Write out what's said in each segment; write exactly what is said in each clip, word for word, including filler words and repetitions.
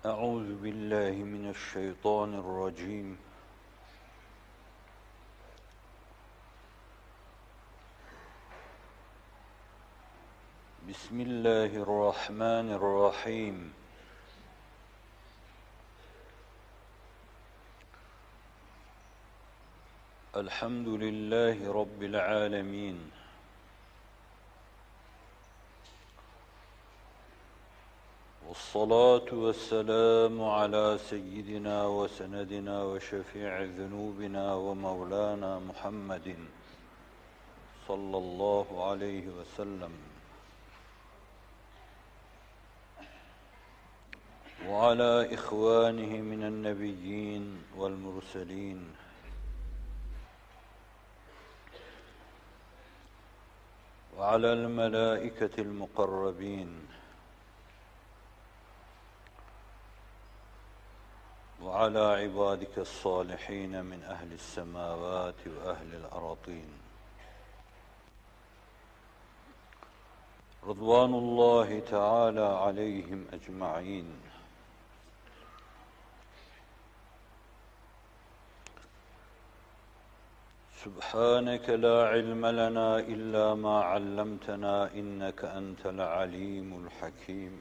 أعوذ بالله من الشيطان الرجيم. بسم الله الرحمن الرحيم. الحمد لله رب العالمين، والصلاة والسلام على سيدنا وسندنا وشفيع ذنوبنا ومولانا محمد صلى الله عليه وسلم، وعلى إخوانه من النبيين والمرسلين، وعلى الملائكة المقربين، وعلى عبادك الصالحين من أهل السماوات وأهل الأراضين، رضوان الله تعالى عليهم أجمعين. سبحانك لا علم لنا إلا ما علمتنا إنك أنت العليم الحكيم.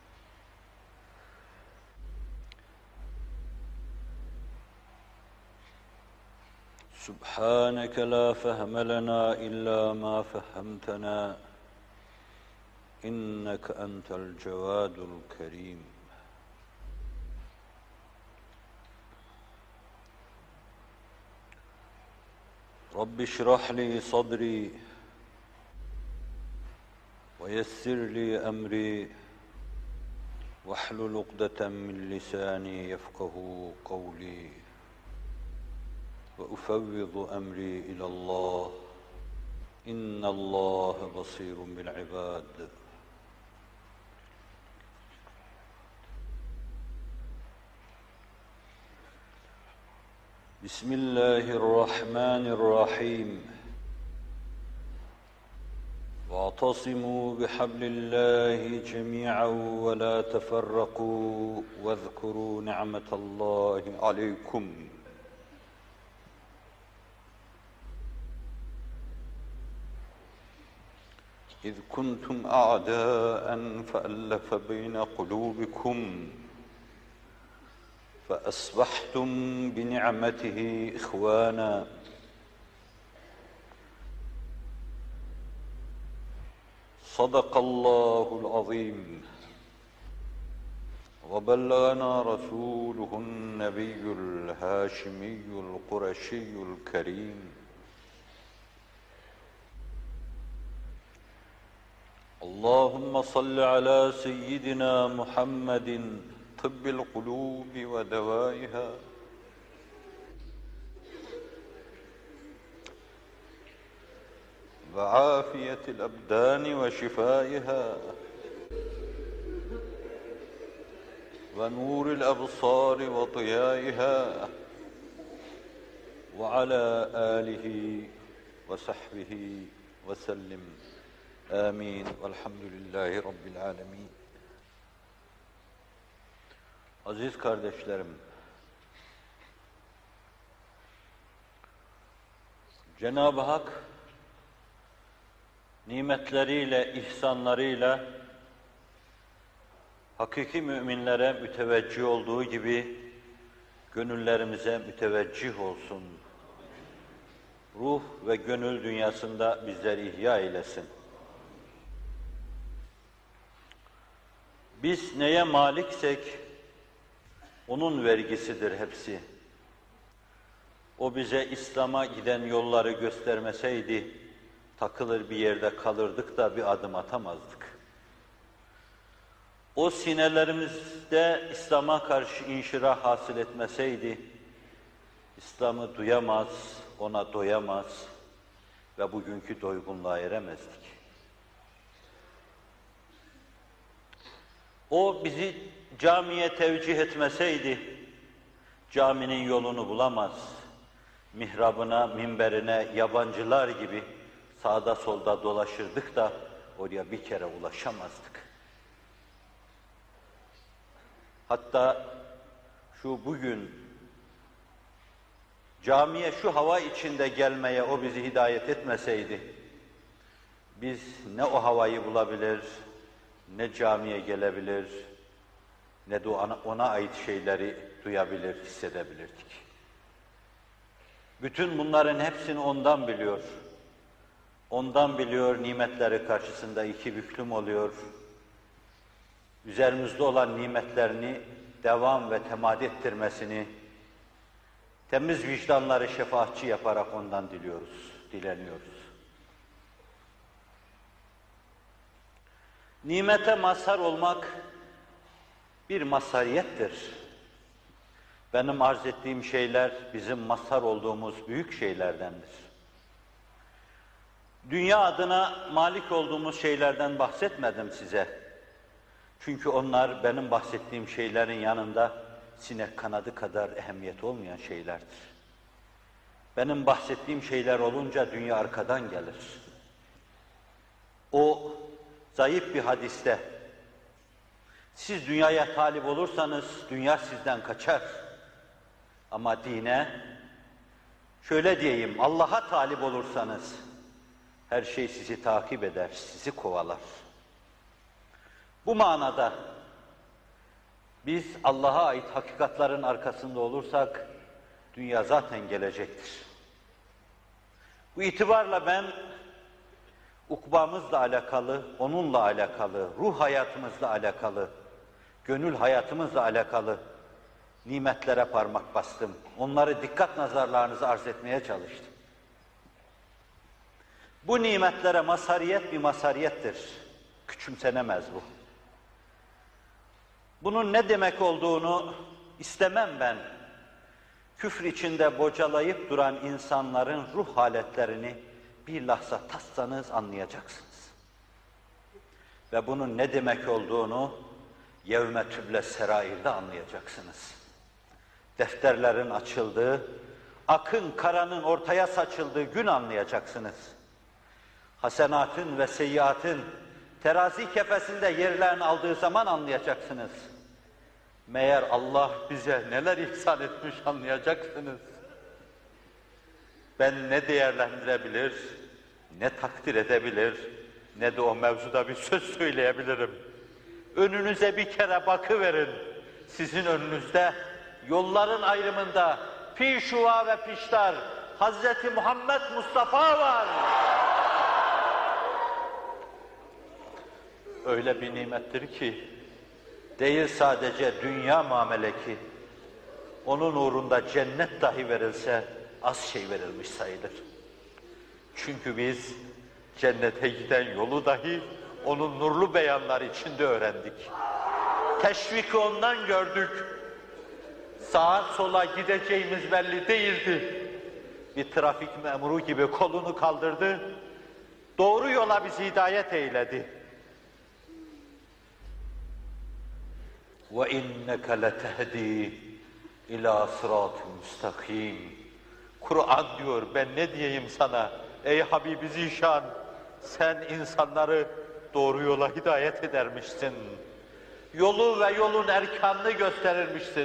سبحانك لا فهم لنا إلا ما فهمتنا إنك أنت الجواد الكريم. رب اشرح لي صدري ويسر لي أمري واحلل عقدة من لساني يفقه قولي، وأفوض أمري إلى الله إن الله بصير بالعباد. بسم الله الرحمن الرحيم. واعتصموا بحبل الله جميعا ولا تفرقوا واذكروا نعمة الله عليكم إذ كنتم أعداء فألف بين قلوبكم فأصبحتم بنعمته إخوانا. صدق الله العظيم. وبلغنا رسوله النبي الهاشمي القرشي الكريم. اللهم صل على سيدنا محمد طب القلوب ودوائها، وعافية الأبدان وشفائها، ونور الأبصار وضيائها، وعلى آله وصحبه وسلم. آمين velhamdülillahi Rabbil alemin. Aziz kardeşlerim, Cenab-ı Hak nimetleriyle, ihsanlarıyla hakiki müminlere müteveccih olduğu gibi gönüllerimize müteveccih olsun. Ruh ve gönül dünyasında bizleri ihya eylesin. Biz neye maliksek onun vergisidir hepsi. O bize İslam'a giden yolları göstermeseydi, takılır bir yerde kalırdık da bir adım atamazdık. O sinelerimizde İslam'a karşı inşirah hasıl etmeseydi, İslam'ı duyamaz, ona doyamaz ve bugünkü doygunluğa eremezdik. O bizi camiye tevcih etmeseydi, caminin yolunu bulamaz, mihrabına, minberine yabancılar gibi sağda solda dolaşırdık da oraya bir kere ulaşamazdık. Hatta şu bugün camiye şu hava içinde gelmeye o bizi hidayet etmeseydi, biz ne o havayı bulabilir, ne camiye gelebilir, ne de ona, ona ait şeyleri duyabilir, hissedebilirdik. Bütün bunların hepsini ondan biliyor. Ondan biliyor, nimetleri karşısında iki büklüm oluyor. Üzerimizde olan nimetlerini devam ve temad ettirmesini, temiz vicdanları şefaatçi yaparak ondan diliyoruz, dileniyoruz. Nimete mazhar olmak bir mazhariyettir. Benim arz ettiğim şeyler bizim mazhar olduğumuz büyük şeylerdendir. Dünya adına malik olduğumuz şeylerden bahsetmedim size. Çünkü onlar benim bahsettiğim şeylerin yanında sinek kanadı kadar ehemmiyet olmayan şeylerdir. Benim bahsettiğim şeyler olunca dünya arkadan gelir. O zayıf bir hadiste, siz dünyaya talip olursanız dünya sizden kaçar. Ama dine, şöyle diyeyim, Allah'a talip olursanız her şey sizi takip eder, sizi kovalar. Bu manada biz Allah'a ait hakikatların arkasında olursak dünya zaten gelecektir. Bu itibarla ben ukbamızla alakalı, onunla alakalı, ruh hayatımızla alakalı, gönül hayatımızla alakalı nimetlere parmak bastım. Onları dikkat nazarlarınızı arz etmeye çalıştım. Bu nimetlere mazhariyet bir mazhariyettir. Küçümsenemez bu. Bunun ne demek olduğunu istemem ben. Küfür içinde bocalayıp duran insanların ruh haletlerini bir lahza tatsanız anlayacaksınız. Ve bunun ne demek olduğunu yevme tüble serairde anlayacaksınız. Defterlerin açıldığı, akın karanın ortaya saçıldığı gün anlayacaksınız. Hasenatın ve seyyiatın terazi kefesinde yerlerini aldığı zaman anlayacaksınız. Meğer Allah bize neler ihsan etmiş anlayacaksınız. Ben ne değerlendirebilir, ne takdir edebilir, ne de o mevzuda bir söz söyleyebilirim. Önünüze bir kere bakıverin. Sizin önünüzde yolların ayrımında pişuva ve piştar Hazreti Muhammed Mustafa var. Öyle bir nimettir ki değil sadece dünya muameleki, onun uğrunda cennet dahi verilse az şey verilmiş sayılır. Çünkü biz cennete giden yolu dahi onun nurlu beyanları içinde öğrendik. Teşviki ondan gördük. Sağa sola gideceğimiz belli değildi. Bir trafik memuru gibi kolunu kaldırdı. Doğru yola bizi hidayet eyledi. وَاِنَّكَ لَتَهْدِي اِلَى صِرَاطٍ مُسْتَقِيمٍ. Kur'an diyor, ben ne diyeyim sana ey Habibi Zişan, sen insanları doğru yola hidayet edermişsin. Yolu ve yolun erkanını gösterirmişsin.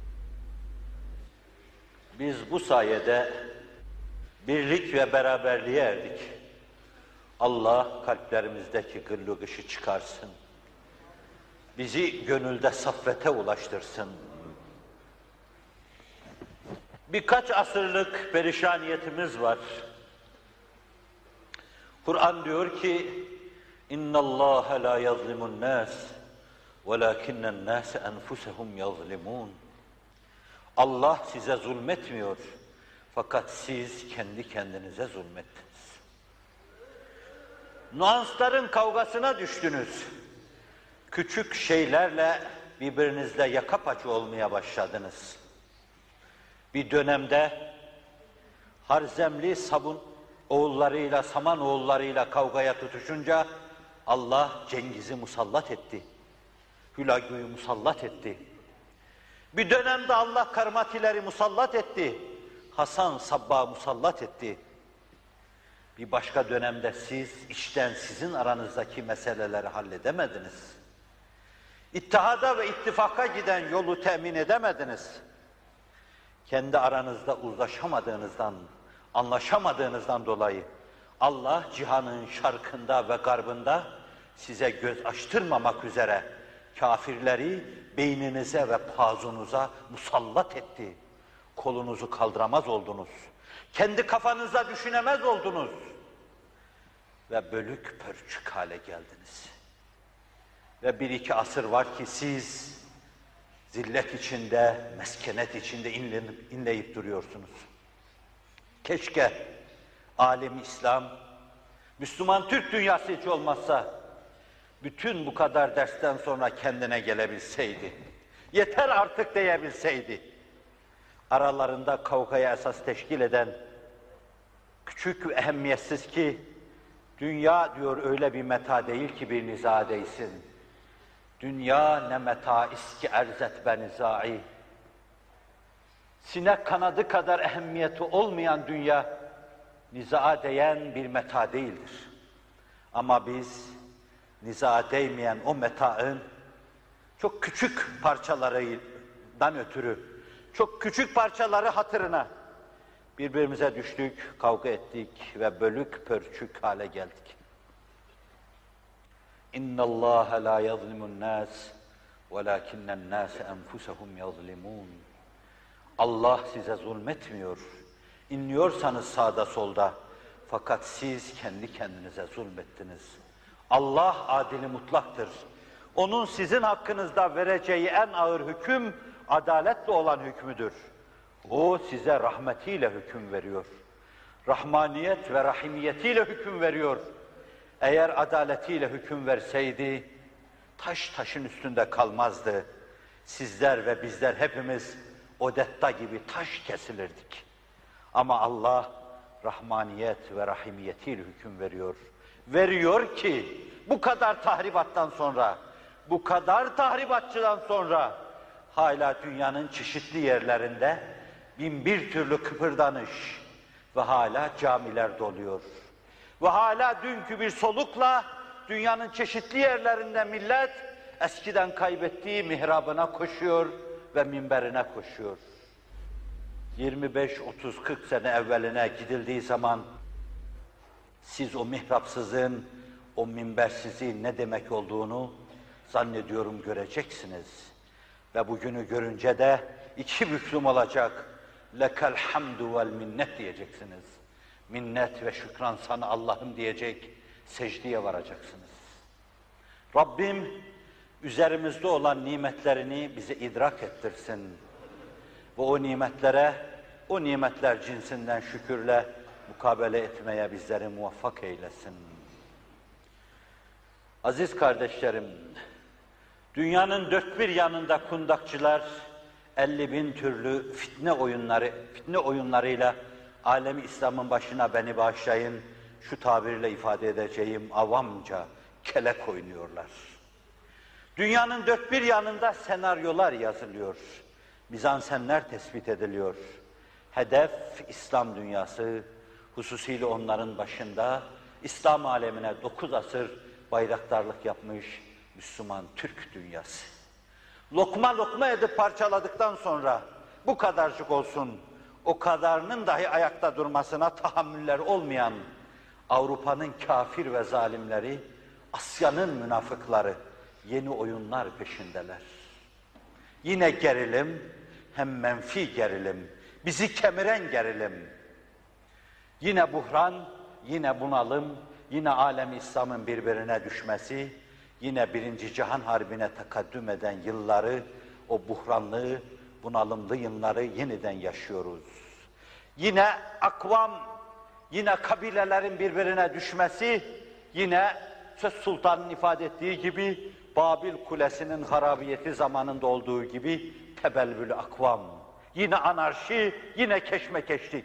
Biz bu sayede birlik ve beraberliğe erdik. Allah kalplerimizdeki gırlı gışı çıkarsın. Bizi gönülde saffete ulaştırsın. Birkaç asırlık perişaniyetimiz var. Kur'an diyor ki اِنَّ اللّٰهَ لَا يَظْلِمُ النَّاسِ وَلَاكِنَّ النَّاسَ أَنْفُسَهُمْ يَظْلِمُونَ. Allah size zulmetmiyor. Fakat siz kendi kendinize zulmettiniz. Nuansların kavgasına düştünüz. Küçük şeylerle birbirinizle yaka paça olmaya başladınız. Bir dönemde Harzemli Sabun oğullarıyla, Saman oğullarıyla kavgaya tutuşunca Allah Cengiz'i musallat etti. Hülagü'yü musallat etti. Bir dönemde Allah Karmatileri musallat etti. Hasan Sabbah'ı musallat etti. Bir başka dönemde siz işten sizin aranızdaki meseleleri halledemediniz. İttihada ve ittifaka giden yolu temin edemediniz. Kendi aranızda uzlaşamadığınızdan, anlaşamadığınızdan dolayı Allah cihanın şarkında ve garbında size göz açtırmamak üzere kafirleri beyninize ve pazunuza musallat etti. Kolunuzu kaldıramaz oldunuz. Kendi kafanızda düşünemez oldunuz. Ve bölük pörçük hale geldiniz. Ve bir iki asır var ki siz zillet içinde, meskenet içinde inlenip, inleyip duruyorsunuz. Keşke alem İslam, Müslüman Türk dünyası hiç olmazsa bütün bu kadar dersten sonra kendine gelebilseydi, yeter artık diyebilseydi, aralarında kavgaya esas teşkil eden, küçük ve ehemmiyetsiz ki, dünya diyor öyle bir meta değil ki bir niza değsin. Dünya ne meta iski erzet benizai. Sinek kanadı kadar ehemmiyeti olmayan dünya, niza değen bir meta değildir. Ama biz, niza değmeyen o metaın çok küçük parçalarından ötürü, çok küçük parçaları hatırına birbirimize düştük, kavga ettik ve bölük pörçük hale geldik. İnna Allah la yazlimun nas velakinnen nas enfusahum yazlimun. Allah size zulmetmiyor. İnliyorsanız sağda solda, fakat siz kendi kendinize zulmettiniz. Allah adili mutlaktır. Onun sizin hakkınızda vereceği en ağır hüküm adaletle olan hükmüdür. O size rahmetiyle hüküm veriyor. Rahmaniyet ve rahimiyetiyle hüküm veriyor. Eğer adaletiyle hüküm verseydi, taş taşın üstünde kalmazdı. Sizler ve bizler hepimiz Odetta gibi taş kesilirdik. Ama Allah rahmaniyet ve rahimiyetiyle hüküm veriyor. Veriyor ki bu kadar tahribattan sonra, bu kadar tahribatçıdan sonra hala dünyanın çeşitli yerlerinde bin bir türlü kıpırdanış ve hala camiler doluyor. Ve hala dünkü bir solukla dünyanın çeşitli yerlerinde millet eskiden kaybettiği mihrabına koşuyor ve minberine koşuyor. yirmi beş, otuz, kırk sene evveline gidildiği zaman siz o mihrapsızın, o minbersizliğin ne demek olduğunu zannediyorum göreceksiniz. Ve bugünü görünce de iki büklüm olacak. Lekel hamdu vel minnet diyeceksiniz. Minnet ve şükran sana Allah'ım diyecek, secdeye varacaksınız. Rabbim üzerimizde olan nimetlerini bize idrak ettirsin. Ve o nimetlere, o nimetler cinsinden şükürle mukabele etmeye bizleri muvaffak eylesin. Aziz kardeşlerim, dünyanın dört bir yanında kundakçılar elli bin türlü fitne oyunları, fitne oyunlarıyla alemi İslam'ın başına beni bağışlayın, şu tabirle ifade edeceğim avamca kelek oynuyorlar. Dünyanın dört bir yanında senaryolar yazılıyor. Mizansenler tespit ediliyor. Hedef İslam dünyası, hususiyle onların başında İslam alemine dokuz asır bayraktarlık yapmış Müslüman Türk dünyası. Lokma lokma edip parçaladıktan sonra bu kadarcık olsun, o kadarının dahi ayakta durmasına tahammüller olmayan Avrupa'nın kafir ve zalimleri, Asya'nın münafıkları yeni oyunlar peşindeler. Yine gerilim, hem menfi gerilim, bizi kemiren gerilim. Yine buhran, yine bunalım, yine alem İslam'ın birbirine düşmesi, yine birinci Cihan Harbi'ne takaddüm eden yılları, o buhranlı, bunalımlı yılları yeniden yaşıyoruz. Yine akvam, yine kabilelerin birbirine düşmesi, yine Söz Sultan'ın ifade ettiği gibi, Babil Kulesi'nin harabiyeti zamanında olduğu gibi tebelbül akvam. Yine anarşi, yine keşmekeşlik.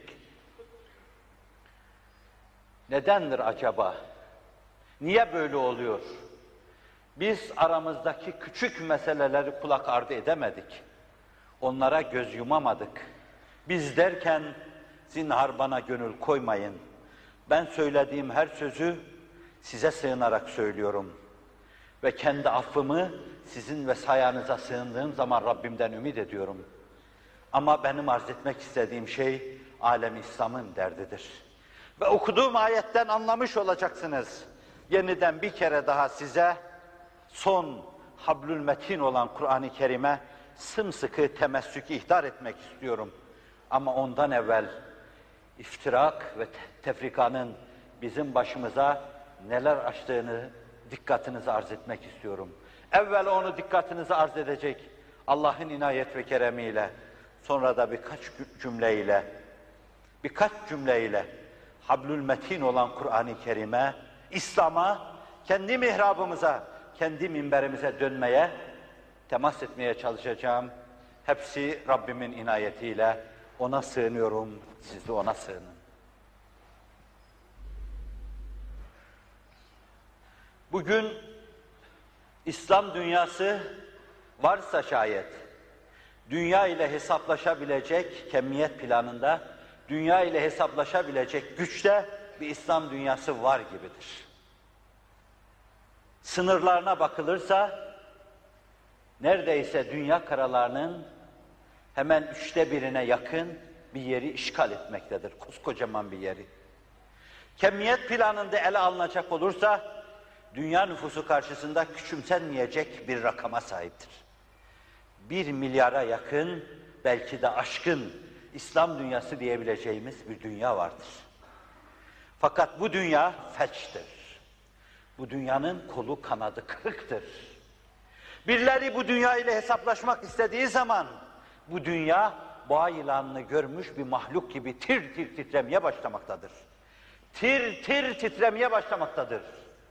Nedendir acaba? Niye böyle oluyor? Biz aramızdaki küçük meseleleri kulak ardı edemedik. Onlara göz yumamadık. Biz derken zinhar bana gönül koymayın. Ben söylediğim her sözü size sığınarak söylüyorum. Ve kendi affımı sizin ve sayanıza sığındığım zaman Rabbimden ümit ediyorum. Ama benim arz etmek istediğim şey, alem-i İslam'ın derdidir. Ve okuduğum ayetten anlamış olacaksınız. Yeniden bir kere daha size son hablül metin olan Kur'an-ı Kerim'e sımsıkı temessükü ihtar etmek istiyorum. Ama ondan evvel iftirak ve tefrikanın bizim başımıza neler açtığını dikkatinize arz etmek istiyorum. Evvel onu dikkatinize arz edecek Allah'ın inayet ve keremiyle, sonra da birkaç cümleyle, birkaç cümleyle hablül metin olan Kur'an-ı Kerim'e, İslam'a, kendi mihrabımıza, kendi minberimize dönmeye, temas etmeye çalışacağım. Hepsi Rabbimin inayetiyle. Ona sığınıyorum, siz de ona sığının. Bugün İslam dünyası varsa şayet, dünya ile hesaplaşabilecek kemiyet planında, dünya ile hesaplaşabilecek güçte bir İslam dünyası var gibidir. Sınırlarına bakılırsa, neredeyse dünya karalarının hemen üçte birine yakın bir yeri işgal etmektedir, koskocaman bir yeri. Kemiyet planında ele alınacak olursa, dünya nüfusu karşısında küçümsenmeyecek bir rakama sahiptir. Bir milyara yakın, belki de aşkın İslam dünyası diyebileceğimiz bir dünya vardır. Fakat bu dünya felçtir. Bu dünyanın kolu kanadı kırıktır. Birileri bu dünya ile hesaplaşmak istediği zaman, bu dünya boğa yılanını görmüş bir mahluk gibi tir tir titremeye başlamaktadır. Tir tir titremeye başlamaktadır.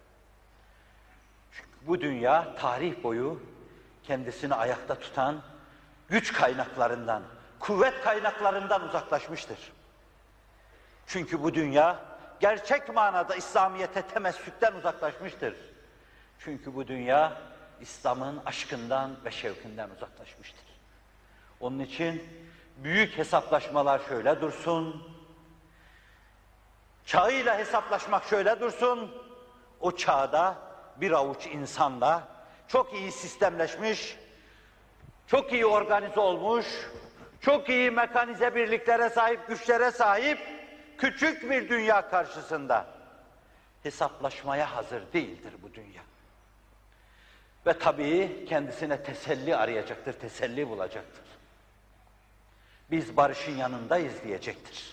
Çünkü bu dünya tarih boyu kendisini ayakta tutan güç kaynaklarından, kuvvet kaynaklarından uzaklaşmıştır. Çünkü bu dünya gerçek manada İslamiyet'e temessükten uzaklaşmıştır. Çünkü bu dünya İslam'ın aşkından ve şevkinden uzaklaşmıştır. Onun için büyük hesaplaşmalar şöyle dursun, çağıyla hesaplaşmak şöyle dursun, o çağda bir avuç insanla çok iyi sistemleşmiş, çok iyi organize olmuş, çok iyi mekanize birliklere sahip, güçlere sahip küçük bir dünya karşısında hesaplaşmaya hazır değildir bu dünya. Ve tabii kendisine teselli arayacaktır, teselli bulacaktır. Biz barışın yanındayız diyecektir.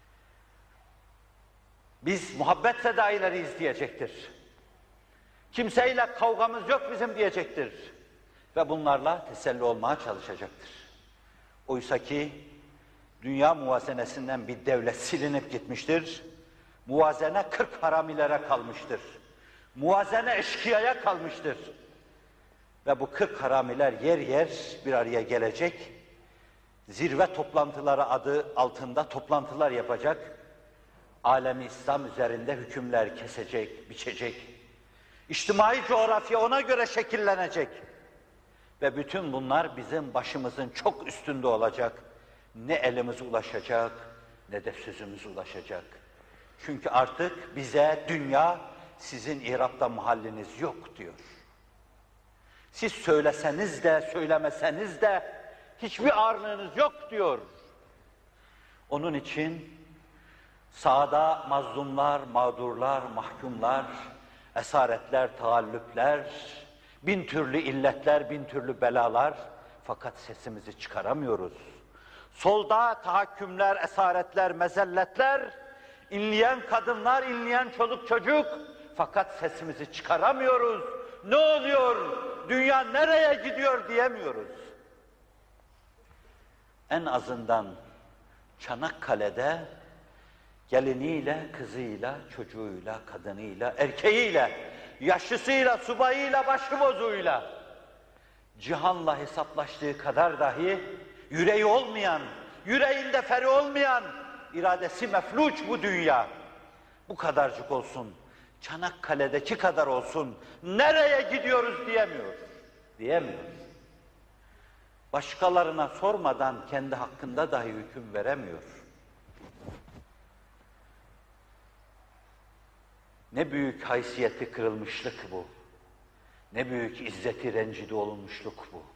Biz muhabbet fedaileriyiz diyecektir. Kimseyle kavgamız yok bizim diyecektir. Ve bunlarla teselli olmaya çalışacaktır. Oysa ki dünya muvazenesinden bir devlet silinip gitmiştir. Muvazene kırk haramilere kalmıştır. Muvazene eşkıyaya kalmıştır. Ve bu kırk haramiler yer yer bir araya gelecek, zirve toplantıları adı altında toplantılar yapacak, alemi İslam üzerinde hükümler kesecek, biçecek, İçtimai coğrafya ona göre şekillenecek ve bütün bunlar bizim başımızın çok üstünde olacak. Ne elimiz ulaşacak, ne de sözümüz ulaşacak. Çünkü artık bize dünya, sizin İrab'da mahalliniz yok diyor. Siz söyleseniz de, söylemeseniz de hiçbir ağırlığınız yok diyor. Onun için sağda mazlumlar, mağdurlar, mahkumlar, esaretler, taallüpler, bin türlü illetler, bin türlü belalar, fakat sesimizi çıkaramıyoruz. Solda tahakkümler, esaretler, mezelletler, inleyen kadınlar, inleyen çoluk çocuk, fakat sesimizi çıkaramıyoruz. Ne oluyor? Dünya nereye gidiyor diyemiyoruz. En azından Çanakkale'de geliniyle, kızıyla, çocuğuyla, kadınıyla, erkeğiyle, yaşlısıyla, subayıyla, başıbozuyla cihanla hesaplaştığı kadar dahi yüreği olmayan, yüreğinde feri olmayan, iradesi mefluç bu dünya. Bu kadarcık olsun, Çanakkale'deki kadar olsun, nereye gidiyoruz diyemiyor. Diyemiyor. Başkalarına sormadan kendi hakkında dahi hüküm veremiyor. Ne büyük haysiyeti kırılmışlık bu. Ne büyük izzeti rencide olunmuşluk bu.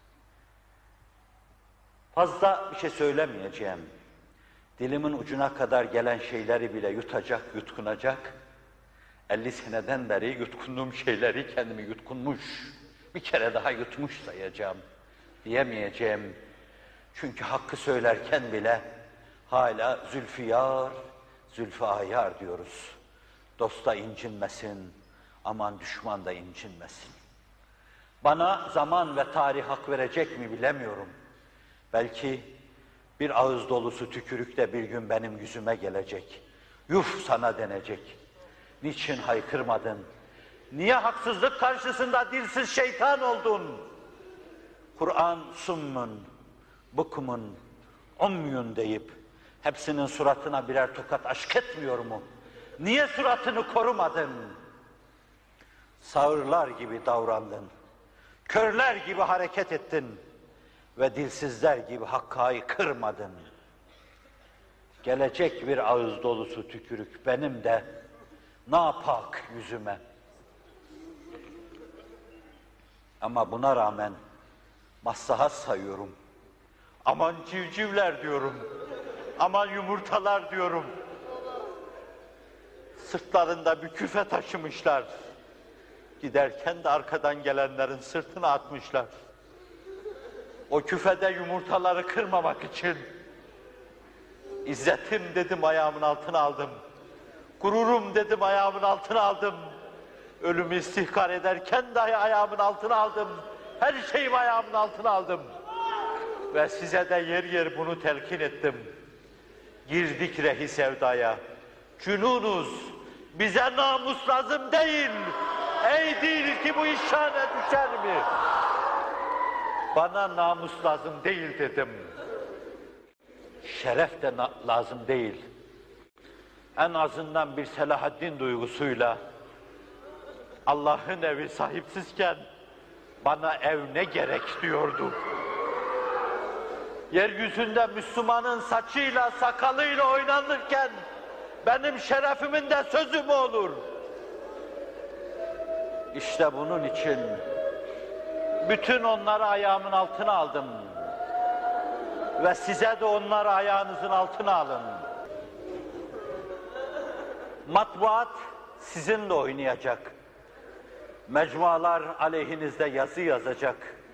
Fazla bir şey söylemeyeceğim. Dilimin ucuna kadar gelen şeyleri bile yutacak, yutkunacak. elli seneden beri yutkunduğum şeyleri kendimi yutkunmuş, bir kere daha yutmuş sayacağım, diyemeyeceğim. Çünkü hakkı söylerken bile hala zülfiyar, zülfü ayar diyoruz. Dosta incinmesin, aman düşman da incinmesin. Bana zaman ve tarih hak verecek mi bilemiyorum. Belki bir ağız dolusu tükürük de bir gün benim yüzüme gelecek. Yuf sana denecek. Niçin haykırmadın? Niye haksızlık karşısında dilsiz şeytan oldun? Kur'an summun, bukmun, umyun deyip hepsinin suratına birer tokat aşk etmiyor mu? Niye suratını korumadın? Sağırlar gibi davrandın. Körler gibi hareket ettin. Ve dilsizler gibi hakkı kırmadın. Gelecek bir ağız dolusu tükürük benim de napak yüzüme. Ama buna rağmen maslahat sayıyorum. Aman civcivler diyorum. Aman yumurtalar diyorum. Sırtlarında bir küfe taşımışlar. Giderken de arkadan gelenlerin sırtına atmışlar. O küfede yumurtaları kırmamak için İzzetim dedim ayağımın altına aldım. Gururum dedim ayağımın altına aldım. Ölümü istihkar ederken dahi ayağımın altına aldım. Her şeyimi ayağımın altına aldım. Ve size de yer yer bunu telkin ettim. Girdik rehi sevdaya. Cünunuz, bize namus lazım değil. Ey değil ki bu iş şane düşer mi? Bana namus lazım değil dedim. Şeref de lazım değil. En azından bir Selahaddin duygusuyla Allah'ın evi sahipsizken bana ev ne gerek diyordu. Yeryüzünde Müslümanın saçıyla sakalıyla oynanırken benim şerefimin de sözü mü olur? İşte bunun için bütün onları ayağımın altına aldım. Ve size de onları ayağınızın altına alın. Matbuat sizinle oynayacak. Mecmualar aleyhinizde yazı yazacak.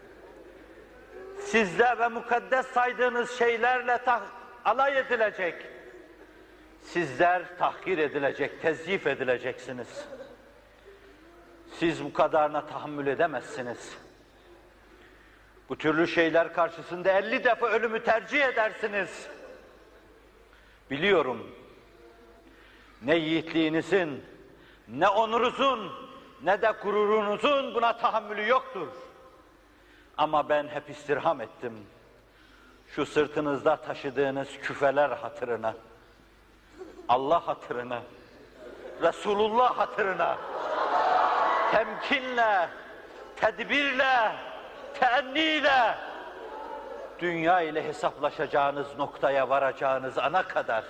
Sizle ve mukaddes saydığınız şeylerle alay edilecek. Sizler tahkir edilecek, tezyif edileceksiniz. Siz bu kadarına tahammül edemezsiniz. Bu türlü şeyler karşısında elli defa ölümü tercih edersiniz. Biliyorum, ne yiğitliğinizin, ne onurunuzun, ne de gururunuzun buna tahammülü yoktur. Ama ben hep istirham ettim. Şu sırtınızda taşıdığınız küfeler hatırına, Allah hatırına, Resulullah hatırına, temkinle, tedbirle, teenniyle, dünya ile hesaplaşacağınız noktaya varacağınız ana kadar,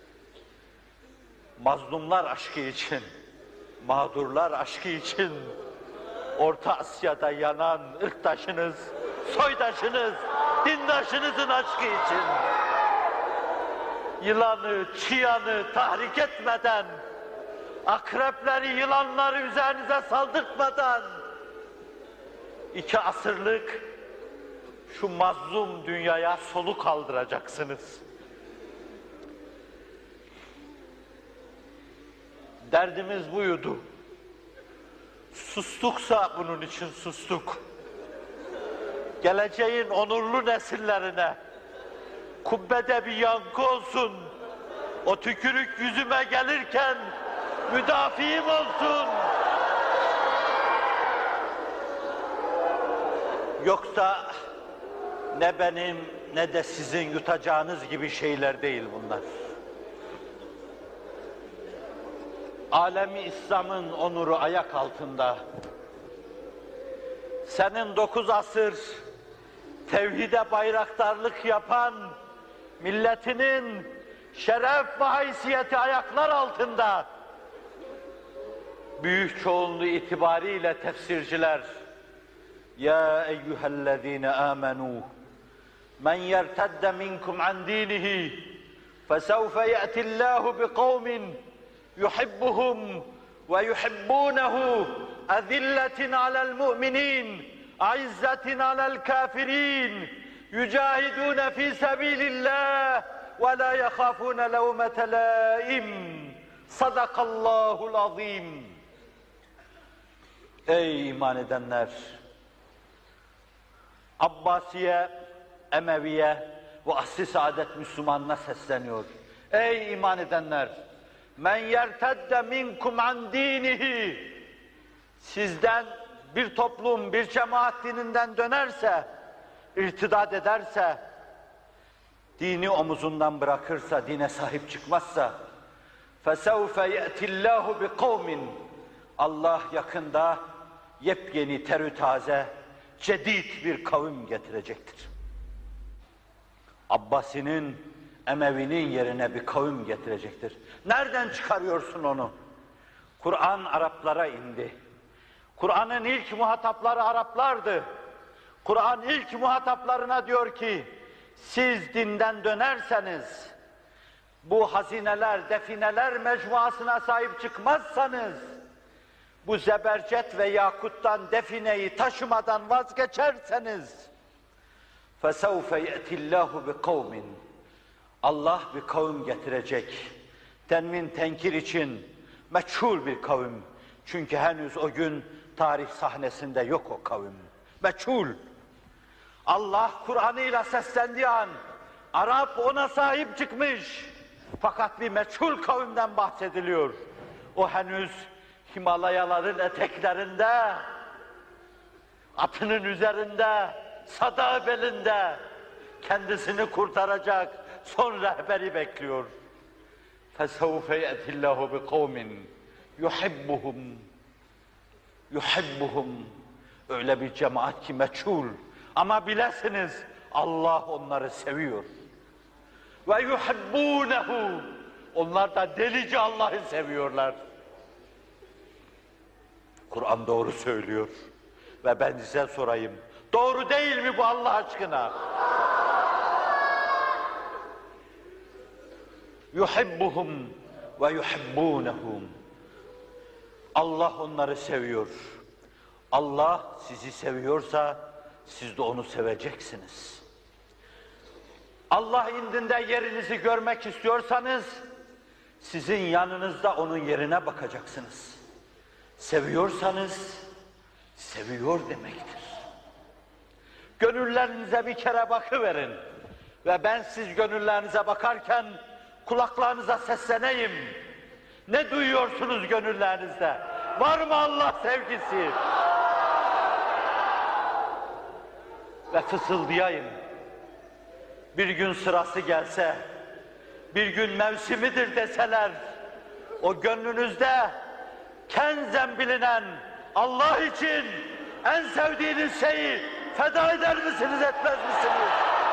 mazlumlar aşkı için, mağdurlar aşkı için, Orta Asya'da yanan ırktaşınız, soydaşınız, dindaşınızın aşkı için, yılanı, çıyanı tahrik etmeden, akrepleri, yılanları üzerinize saldırtmadan, iki asırlık şu mazlum dünyaya soluk aldıracaksınız. Derdimiz buydu. Sustuksa bunun için sustuk. Geleceğin onurlu nesillerine kubbede bir yankı olsun. O tükürük yüzüme gelirken müdafiim olsun. Yoksa ne benim ne de sizin yutacağınız gibi şeyler değil bunlar. Alemi İslam'ın onuru ayak altında. Senin dokuz asır tevhide bayraktarlık yapan milletinin şeref ve haysiyeti ayaklar altında. büyük çoğunluğu itibariyle tefsirciler, ya eyyühellezine amenu men yertedde minkum an dinihi fesevfe ye'tillahu biqavmin yuhibbuhum ve yuhibbunehu ezilletin alel mu'minin aizzetin alel kafirin yücahidune fi sebilillah ve la yahafune levmete laim. Sadakallahul azim. Ey iman edenler! Abbasiye, Emeviye ve asr-ı saadet Müslümanına sesleniyor. Ey iman edenler! Men yertedde minkum an dinihi. Sizden bir toplum, bir cemaat dininden dönerse, irtidat ederse, dini omuzundan bırakırsa, dine sahip çıkmazsa, فَسَوْفَ يَأْتِ اللّٰهُ بِقَوْمٍ Allah yakında yepyeni, terü taze, cedid bir kavim getirecektir. Abbasi'nin, Emevi'nin yerine bir kavim getirecektir. Nereden çıkarıyorsun onu? Kur'an Araplara indi. Kur'an'ın ilk muhatapları Araplardı. Kur'an ilk muhataplarına diyor ki, siz dinden dönerseniz, bu hazineler, defineler mecmuasına sahip çıkmazsanız, bu zebercet ve yakuttan defineyi taşımadan vazgeçerseniz, فَسَوْفَ يَأْتِ اللّٰهُ بِقَوْمٍ Allah bir kavim getirecek. Tenmin tenkir için meçhul bir kavim. Çünkü henüz o gün tarih sahnesinde yok o kavim. Meçhul. Allah Kur'an'ıyla seslendiği an, Arap ona sahip çıkmış. Fakat bir meçhul kavimden bahsediliyor. O henüz Himalayaların eteklerinde, atının üzerinde, sadağı belinde kendisini kurtaracak son rehberi bekliyor. فَسَوْفَ يَأْتِ اللّٰهُ بِقَوْمٍ يُحِبُّهُمْ يُحِبُّهُمْ Öyle bir cemaat ki meçhul. Ama bilesiniz Allah onları seviyor. Ve yuhibbunehu. Onlar da delice Allah'ı seviyorlar. Kur'an doğru söylüyor. Ve ben size sorayım. Doğru değil mi bu Allah aşkına? Yuhibbuhum ve yuhibbunehum. Allah onları seviyor. Allah sizi seviyorsa siz de onu seveceksiniz. Allah indinde yerinizi görmek istiyorsanız sizin yanınızda onun yerine bakacaksınız. Seviyorsanız seviyor demektir. Gönüllerinize bir kere bakıverin ve ben siz gönüllerinize bakarken kulaklarınıza sesleneyim. Ne duyuyorsunuz gönüllerinizde? Var mı Allah sevgisi? Ve fısıldayayım. Bir gün sırası gelse, bir gün mevsimidir deseler, o gönlünüzde kenzen bilinen Allah için en sevdiğiniz şeyi feda eder misiniz, etmez misiniz?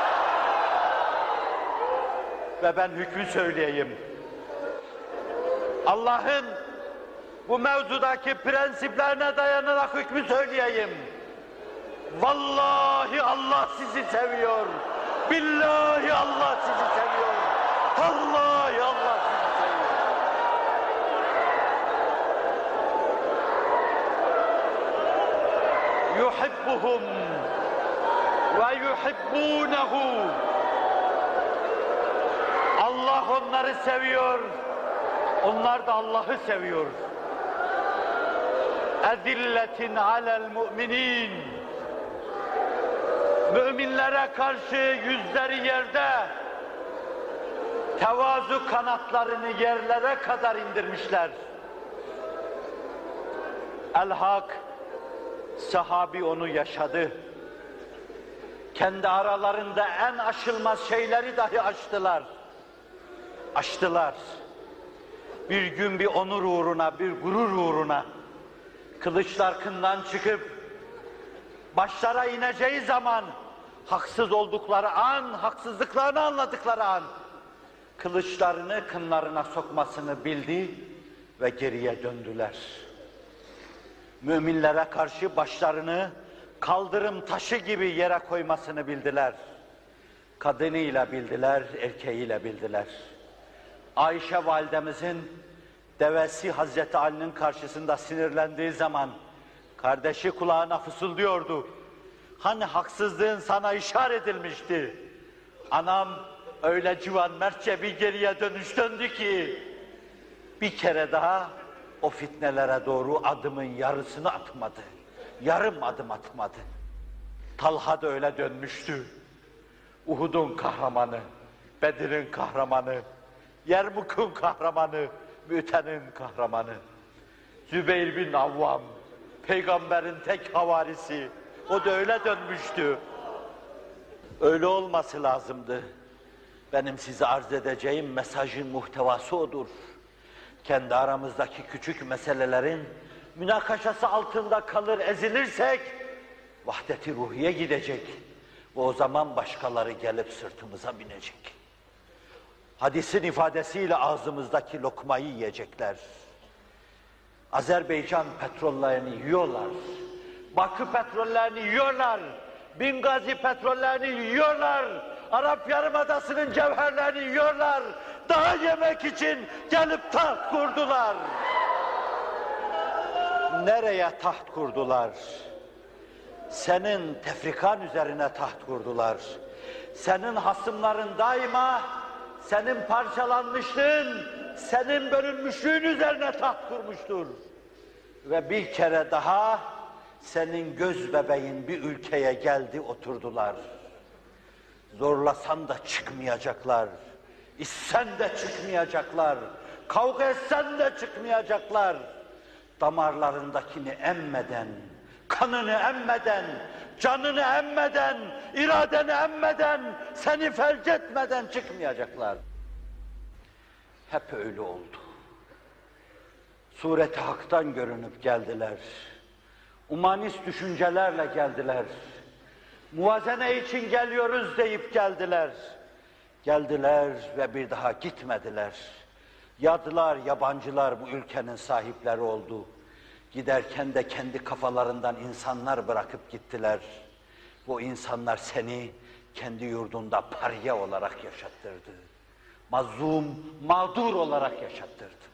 Ve ben hükmü söyleyeyim. Allah'ın bu mevzudaki prensiplerine dayanarak hükmü söyleyeyim. Vallahi Allah sizi seviyor. Billahi Allah sizi seviyor. Vallahi Allah sizi seviyor. Yuhibbuhum ve yuhibbunehu. Allah onları seviyor. Onlar da Allah'ı seviyor. Ezilletin alel mu'minin. Müminlere karşı yüzleri yerde, tevazu kanatlarını yerlere kadar indirmişler. El-Hak, sahabi onu yaşadı. Kendi aralarında en aşılmaz şeyleri dahi aştılar. Aştılar. Bir gün bir onur uğruna, bir gurur uğruna, kılıçlar kından çıkıp, başlara ineceği zaman, haksız oldukları an, haksızlıklarını anladıkları an, kılıçlarını kınlarına sokmasını bildi ve geriye döndüler. müminlere karşı başlarını kaldırım taşı gibi yere koymasını bildiler. Kadınıyla bildiler, erkeğiyle bildiler. Ayşe validemizin devesi Hazreti Ali'nin karşısında sinirlendiği zaman kardeşi kulağına fısıldıyordu. Hani haksızlığın sana işaret edilmişti. Anam öyle civan mertçe bir geriye dönüş döndü ki bir kere daha o fitnelere doğru adımın yarısını atmadı. Yarım adım atmadı. Talha da öyle dönmüştü. Uhud'un kahramanı, Bedir'in kahramanı, Yermuk'un kahramanı, Mü'te'nin kahramanı. Zübeyir bin Avvam, peygamberin tek havarisi, o da öyle dönmüştü. Öyle olması lazımdı. Benim size arz edeceğim mesajın muhtevası odur. Kendi aramızdaki küçük meselelerin münakaşası altında kalır ezilirsek, vahdet-i ruhiye gidecek. Ve o zaman başkaları gelip sırtımıza binecek. Hadisin ifadesiyle ağzımızdaki lokmayı yiyecekler. Azerbaycan petrollerini yiyorlar. Bakü petrollerini yiyorlar. Bingazi petrollerini yiyorlar. Arap Yarımadası'nın cevherlerini yiyorlar. Daha yemek için gelip taht kurdular. Nereye taht kurdular? Senin tefrikan üzerine taht kurdular. Senin hasımların daima senin parçalanmışlığın, senin bölünmüşlüğün üzerine taht kurmuştur. Ve bir kere daha senin göz bebeğin bir ülkeye geldi oturdular. Zorlasan da çıkmayacaklar. İsten de çıkmayacaklar. Kavga etsen de çıkmayacaklar. Damarlarındakini emmeden, kanını emmeden, canını emmeden, iradeni emmeden, seni felç etmeden çıkmayacaklar. Hep öyle oldu. Sureti haktan görünüp geldiler. Umanist düşüncelerle geldiler. Muvazene için geliyoruz deyip geldiler. Geldiler ve bir daha gitmediler. Yadılar, yabancılar bu ülkenin sahipleri oldu. Giderken de kendi kafalarından insanlar bırakıp gittiler. Bu insanlar seni kendi yurdunda parya olarak yaşattırdı. Mazlum, mağdur olarak yaşattırdı.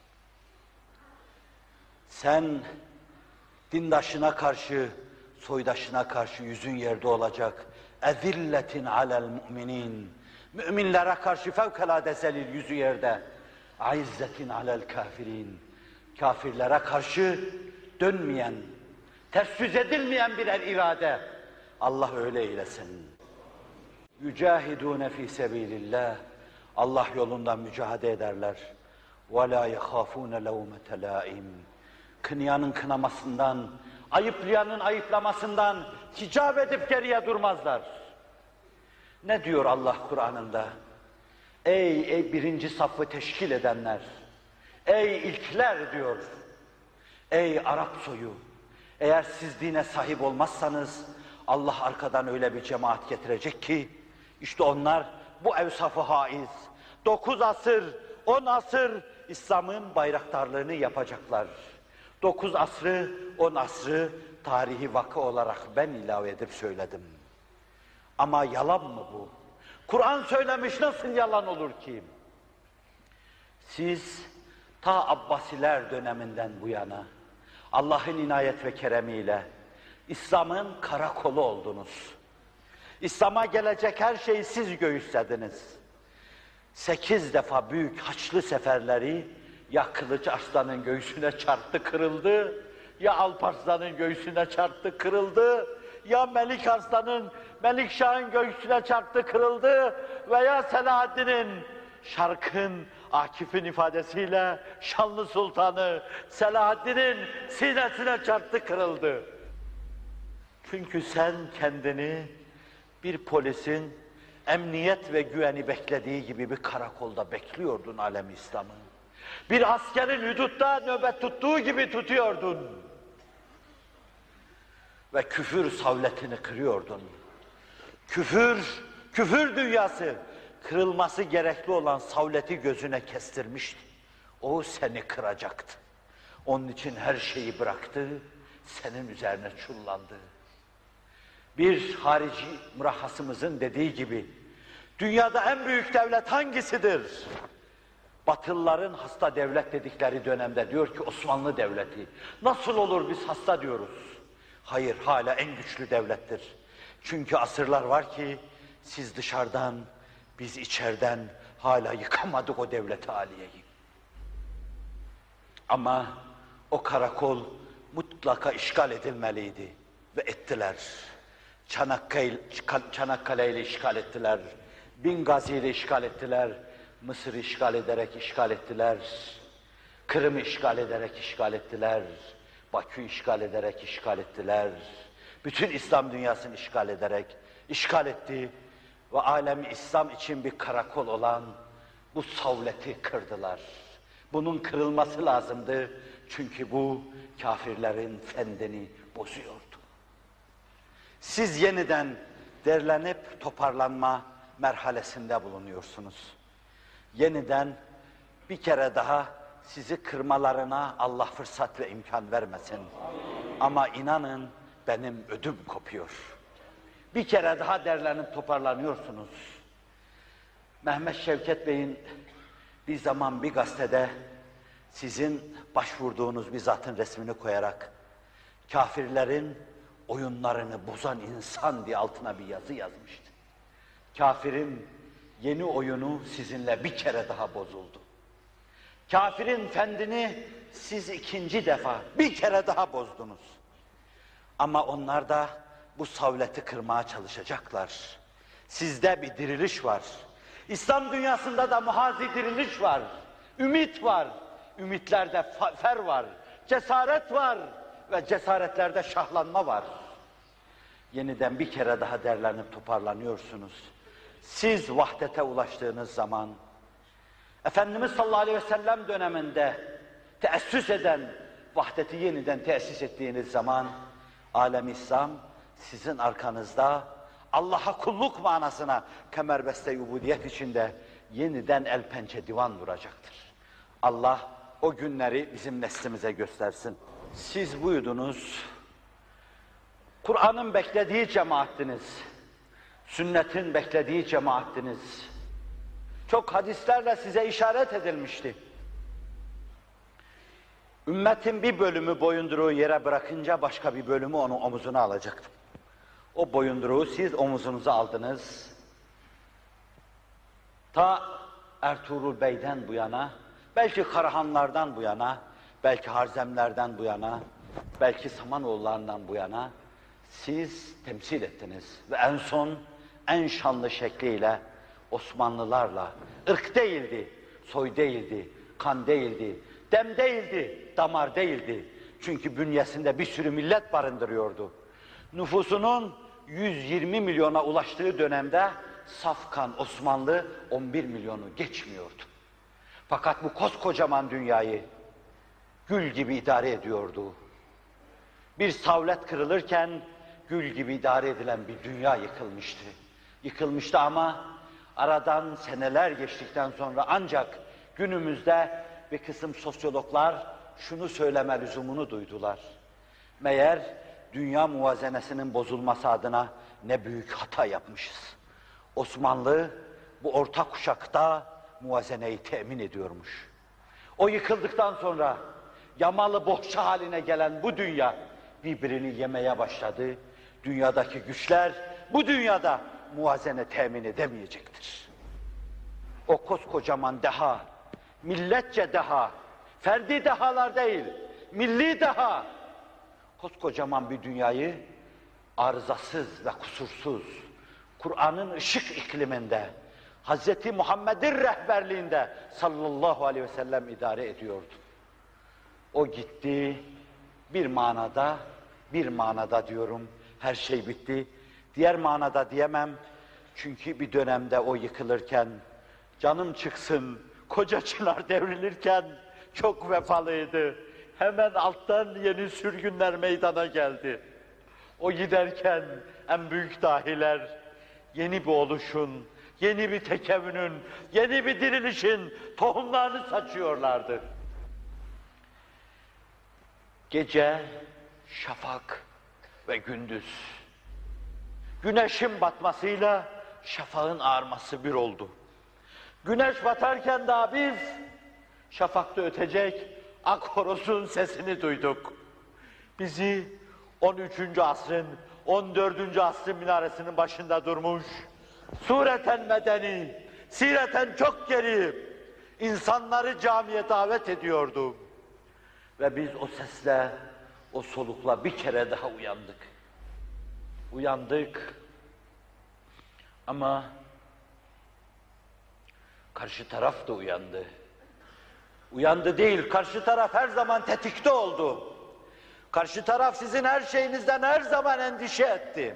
Sen dindaşına karşı, soydaşına karşı yüzün yerde olacak. اَذِلَّةٍ عَلَى الْمُؤْمِنِينَ Müminlere karşı fevkalade zelil yüzü yerde. اَعِزَّةٍ عَلَى الْكَافِرِينَ Kafirlere karşı dönmeyen, ters yüz edilmeyen birer irade. Allah öyle eylesin. يُجَاهِدُونَ فِي سَب۪يلِ اللّٰهِ Allah yolunda mücadele ederler. وَلَا يَخَافُونَ لَوْمَةَ لَائِمٍ Kınayanın kınamasından, ayıplayanın ayıplamasından hicap edip geriye durmazlar. Ne diyor Allah Kur'an'ında? Ey, ey birinci safı teşkil edenler, ey ilkler diyor, ey Arap soyu, eğer siz dine sahip olmazsanız Allah arkadan öyle bir cemaat getirecek ki, işte onlar bu evsafı haiz, dokuz asır, on asır İslam'ın bayraktarlığını yapacaklar. Dokuz asrı, on asrı tarihi vakı olarak ben ilave edip söyledim. Ama yalan mı bu? Kur'an söylemiş, nasıl yalan olur ki? Siz ta Abbasiler döneminden bu yana Allah'ın inayet ve keremiyle İslam'ın karakolu oldunuz. İslam'a gelecek her şeyi siz göğüslediniz. Sekiz defa büyük Haçlı seferleri ya Kılıç Arslan'ın göğsüne çarptı, kırıldı, ya Alparslan'ın göğsüne çarptı, kırıldı, ya Melik Arslan'ın, Melikşah'ın göğsüne çarptı, kırıldı veya Selahaddin'in, Şark'ın, Akif'in ifadesiyle Şanlı Sultanı Selahaddin'in sinesine çarptı, kırıldı. Çünkü sen kendini bir polisin emniyet ve güveni beklediği gibi bir karakolda bekliyordun alem İslam'ı. Bir askerin hudutta nöbet tuttuğu gibi tutuyordun. Ve küfür savletini kırıyordun. Küfür, küfür dünyası, kırılması gerekli olan savleti gözüne kestirmişti. O seni kıracaktı. Onun için her şeyi bıraktı, senin üzerine çullandı. Bir harici mürahhasımızın dediği gibi, dünyada en büyük devlet hangisidir? Batılıların hasta devlet dedikleri dönemde diyor ki Osmanlı Devleti. Nasıl olur biz hasta diyoruz? Hayır, hala en güçlü devlettir. Çünkü asırlar var ki siz dışarıdan, biz içeriden hala yıkamadık o devlet-i aliyeyi. Ama o karakol mutlaka işgal edilmeliydi ve ettiler. Çanakkale, Çanakkale ile işgal ettiler, Bingazi ile işgal ettiler, Mısır'ı işgal ederek işgal ettiler, Kırım'ı işgal ederek işgal ettiler, Bakü'yü işgal ederek işgal ettiler, bütün İslam dünyasını işgal ederek işgal etti ve alem İslam için bir karakol olan bu savleti kırdılar. Bunun kırılması lazımdı çünkü bu kafirlerin fendini bozuyordu. Siz yeniden derlenip toparlanma merhalesinde bulunuyorsunuz. Yeniden bir kere daha sizi kırmalarına Allah fırsat ve imkan vermesin. Ama inanın benim ödüm kopuyor. Bir kere daha derlenip toparlanıyorsunuz. Mehmet Şevket Bey'in bir zaman bir gazetede sizin başvurduğunuz bir zatın resmini koyarak kafirlerin oyunlarını bozan insan diye altına bir yazı yazmıştı. Kafirin yeni oyunu sizinle bir kere daha bozuldu. Kafirin fendini siz ikinci defa bir kere daha bozdunuz. Ama onlar da bu savleti kırmaya çalışacaklar. Sizde bir diriliş var. İslam dünyasında da muhazi diriliş var. Ümit var. Ümitlerde fer var. Cesaret var. Ve cesaretlerde şahlanma var. Yeniden bir kere daha derlenip toparlanıyorsunuz. Siz vahdete ulaştığınız zaman, Efendimiz sallallahu aleyhi ve sellem döneminde teessüs eden vahdeti yeniden tesis ettiğiniz zaman, alem İslam sizin arkanızda Allah'a kulluk manasına kemerbeste ubudiyet içinde yeniden el pençe divan vuracaktır. Allah o günleri bizim neslimize göstersin. Siz buydunuz, Kur'an'ın beklediği cemaattiniz, sünnetin beklediği cemaattiniz. Çok hadislerle size işaret edilmişti. Ümmetin bir bölümü boyunduruğu yere bırakınca başka bir bölümü onun omuzuna alacaktı. O boyunduruğu siz omuzunuza aldınız. Ta Ertuğrul Bey'den bu yana, belki Karahanlardan bu yana, belki Harzemlerden bu yana, belki Samanoğullarından bu yana siz temsil ettiniz. Ve en son en şanlı şekliyle Osmanlılarla, ırk değildi, soy değildi, kan değildi, dem değildi, damar değildi. Çünkü bünyesinde bir sürü millet barındırıyordu. Nüfusunun yüz yirmi milyona ulaştığı dönemde safkan Osmanlı on bir milyonu geçmiyordu. Fakat bu koskocaman dünyayı gül gibi idare ediyordu. Bir savlet kırılırken gül gibi idare edilen bir dünya yıkılmıştı. Yıkılmıştı ama aradan seneler geçtikten sonra ancak günümüzde bir kısım sosyologlar şunu söyleme lüzumunu duydular. Meğer dünya muvazenesinin bozulması adına ne büyük hata yapmışız. Osmanlı bu orta kuşakta muvazeneyi temin ediyormuş. O yıkıldıktan sonra yamalı bohça haline gelen bu dünya birbirini yemeye başladı. Dünyadaki güçler bu dünyada muvazene temin edemeyecektir. O koskocaman deha, milletçe deha, ferdi dehalar değil, milli deha, koskocaman bir dünyayı arızasız ve kusursuz, Kur'an'ın ışık ikliminde, Hazreti Muhammed'in rehberliğinde sallallahu aleyhi ve sellem idare ediyordu. O gitti, bir manada, bir manada diyorum, her şey bitti. Diğer manada diyemem, çünkü bir dönemde o yıkılırken, canım çıksın, koca çınar devrilirken çok vefalıydı. Hemen alttan yeni sürgünler meydana geldi. O giderken en büyük dahiler, yeni bir oluşun, yeni bir tekevünün, yeni bir dirilişin tohumlarını saçıyorlardı. Gece şafak ve gündüz. Güneşin batmasıyla şafağın ağarması bir oldu. Güneş batarken daha biz şafakta ötecek akhorosun sesini duyduk. Bizi on üçüncü asrın, on dördüncü asrın minaresinin başında durmuş, sureten medeni, sireten çok geri insanları camiye davet ediyordu. Ve biz o sesle, o solukla bir kere daha uyandık. Uyandık ama karşı taraf da uyandı. Uyandı değil, karşı taraf her zaman tetikte oldu. Karşı taraf sizin her şeyinizden her zaman endişe etti.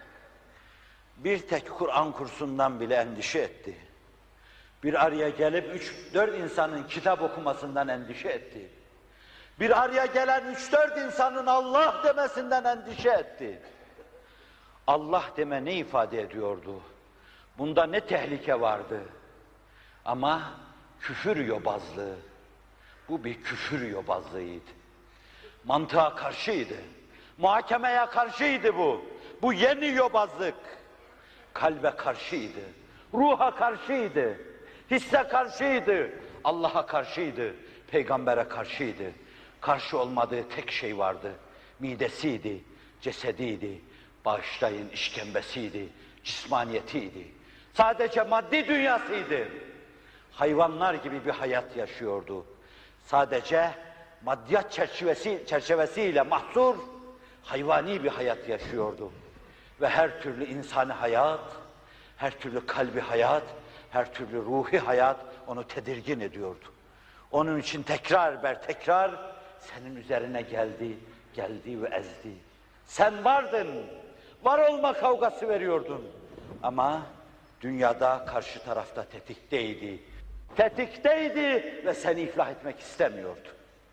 Bir tek Kur'an kursundan bile endişe etti. Bir araya gelip üç dört insanın kitap okumasından endişe etti. Bir araya gelen üç dört insanın Allah demesinden endişe etti. Allah deme ne ifade ediyordu? Bunda ne tehlike vardı? Ama küfür yobazlığı. Bu bir küfür yobazlığıydı. Mantığa karşıydı. Muhakemeye karşıydı bu. Bu yeni yobazlık. Kalbe karşıydı. Ruha karşıydı. Hisse karşıydı. Allah'a karşıydı. Peygambere karşıydı. Karşı olmadığı tek şey vardı. Midesiydi, cesediydi, bağışlayın işkembesiydi, cismaniyetiydi. Sadece maddi dünyasıydı. Hayvanlar gibi bir hayat yaşıyordu. Sadece maddiyat çerçevesi, çerçevesiyle mahsur, hayvani bir hayat yaşıyordu. Ve her türlü insani hayat, her türlü kalbi hayat, her türlü ruhi hayat onu tedirgin ediyordu. Onun için tekrar ber tekrar senin üzerine geldi, geldi ve ezdi. Sen vardın, var olma kavgası veriyordun. Ama dünyada karşı tarafta tetikteydi. Tetikteydi ve seni iflah etmek istemiyordu.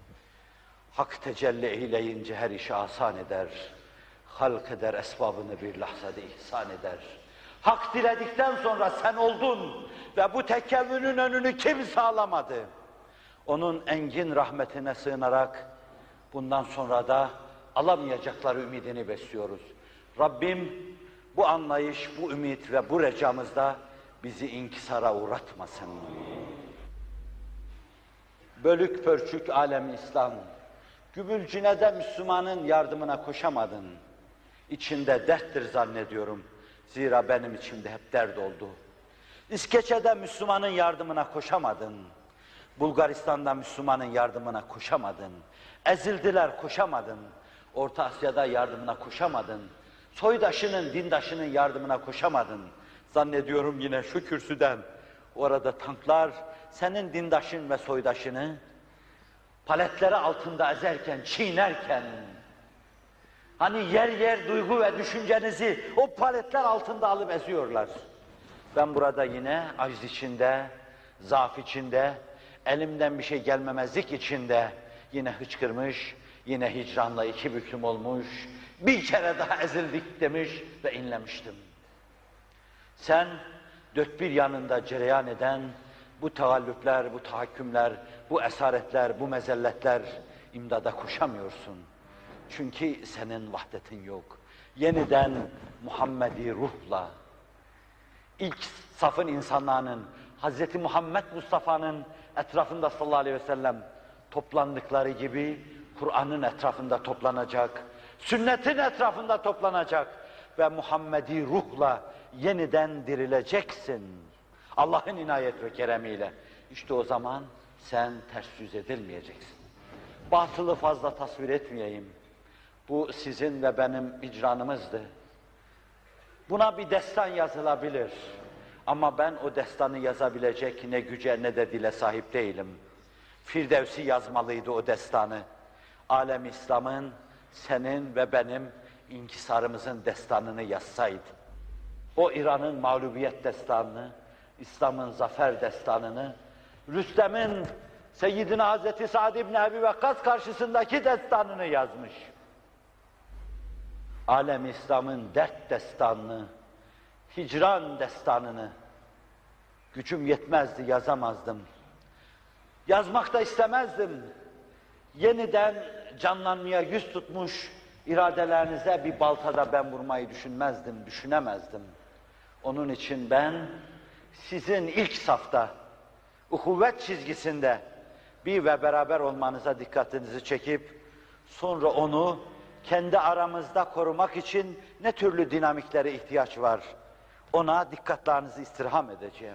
Hak tecelli eyleyince her işi asan eder. Halk eder esbabını bir lahzada ihsan eder. Hak diledikten sonra sen oldun ve bu tekevvünün önünü kim sağlamadı? Onun engin rahmetine sığınarak bundan sonra da alamayacakları ümidini besliyoruz. Rabbim bu anlayış, bu ümit ve bu recamızda bizi inkisara uğratmasın. Bölük pörçük alem İslam, Gübülcine'de Müslümanın yardımına koşamadın. İçinde derttir zannediyorum. Zira benim içimde hep dert oldu. İskeçe'de Müslümanın yardımına koşamadın. Bulgaristan'da Müslümanın yardımına koşamadın. Ezildiler, koşamadın. Orta Asya'da yardımına koşamadın. Soydaşının, dindaşının yardımına koşamadın. Zannediyorum yine şu kürsüden, orada tanklar senin dindaşın ve soydaşını paletleri altında ezerken, çiğnerken, hani yer yer duygu ve düşüncenizi o paletler altında alıp eziyorlar. Ben burada yine aciz içinde, zaaf içinde, elimden bir şey gelmemezlik içinde yine hıçkırmış, yine hicranla iki büklüm olmuş, bir kere daha ezildik demiş ve inlemiştim. Sen dört bir yanında cereyan eden bu tagallüpler, bu tahakkümler, bu esaretler, bu mezelletler imdada koşamıyorsun. Çünkü senin vahdetin yok. Yeniden Muhammedi ruhla, ilk safın insanlarının, Hazreti Muhammed Mustafa'nın etrafında sallallahu aleyhi ve sellem toplandıkları gibi Kur'an'ın etrafında toplanacak, sünnetin etrafında toplanacak ve Muhammedi ruhla yeniden dirileceksin. Allah'ın inayet ve keremiyle. İşte o zaman sen ters yüz edilmeyeceksin. Batılı fazla tasvir etmeyeyim. Bu sizin ve benim icranımızdı. Buna bir destan yazılabilir. Ama ben o destanı yazabilecek ne güce ne de dile sahip değilim. Firdevsi yazmalıydı o destanı. Alem İslam'ın, senin ve benim inkisarımızın destanını yazsaydı. O İran'ın mağlubiyet destanını, İslam'ın zafer destanını, Rüstem'in Seyyidina Hazreti Sa'd ibn Ebi Vakkas karşısındaki destanını yazmış. Alem İslam'ın dert destanını, hicran destanını gücüm yetmezdi, yazamazdım. Yazmak da istemezdim. Yeniden canlanmaya yüz tutmuş İradelerinize bir baltada ben vurmayı düşünmezdim, düşünemezdim. Onun için ben sizin ilk safta, uhuvvet çizgisinde bir ve beraber olmanıza dikkatinizi çekip, sonra onu kendi aramızda korumak için ne türlü dinamiklere ihtiyaç var, ona dikkatlerinizi istirham edeceğim.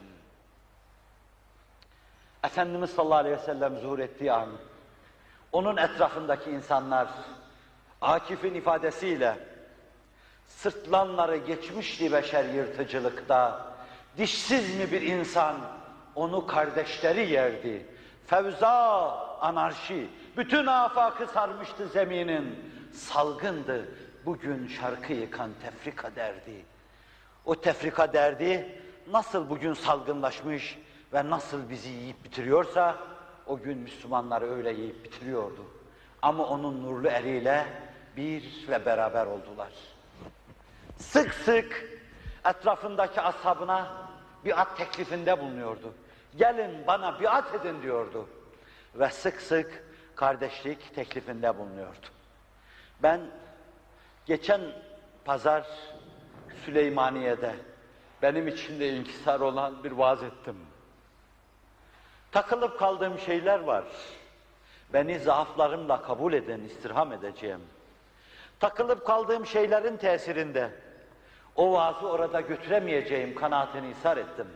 Efendimiz sallallahu aleyhi ve sellem zuhur ettiği an, onun etrafındaki insanlar, Akif'in ifadesiyle, sırtlanları geçmişti beşer yırtıcılıkta, dişsiz mi bir insan, onu kardeşleri yerdi. Fevza, anarşi, bütün afakı sarmıştı zeminin, salgındı, bugün şarkı yıkan tefrika derdi. O tefrika derdi, nasıl bugün salgınlaşmış ve nasıl bizi yiyip bitiriyorsa, o gün Müslümanları öyle yiyip bitiriyordu. Ama onun nurlu eliyle bir ve beraber oldular. Sık sık etrafındaki ashabına biat teklifinde bulunuyordu. Gelin bana biat edin diyordu. Ve sık sık kardeşlik teklifinde bulunuyordu. Ben geçen pazar Süleymaniye'de benim içinde inkisar olan bir vaaz ettim. Takılıp kaldığım şeyler var. Beni zaaflarımla kabul edin, istirham edeceğim. Takılıp kaldığım şeylerin tesirinde o vaazı orada götüremeyeceğim kanaatini ishar ettim.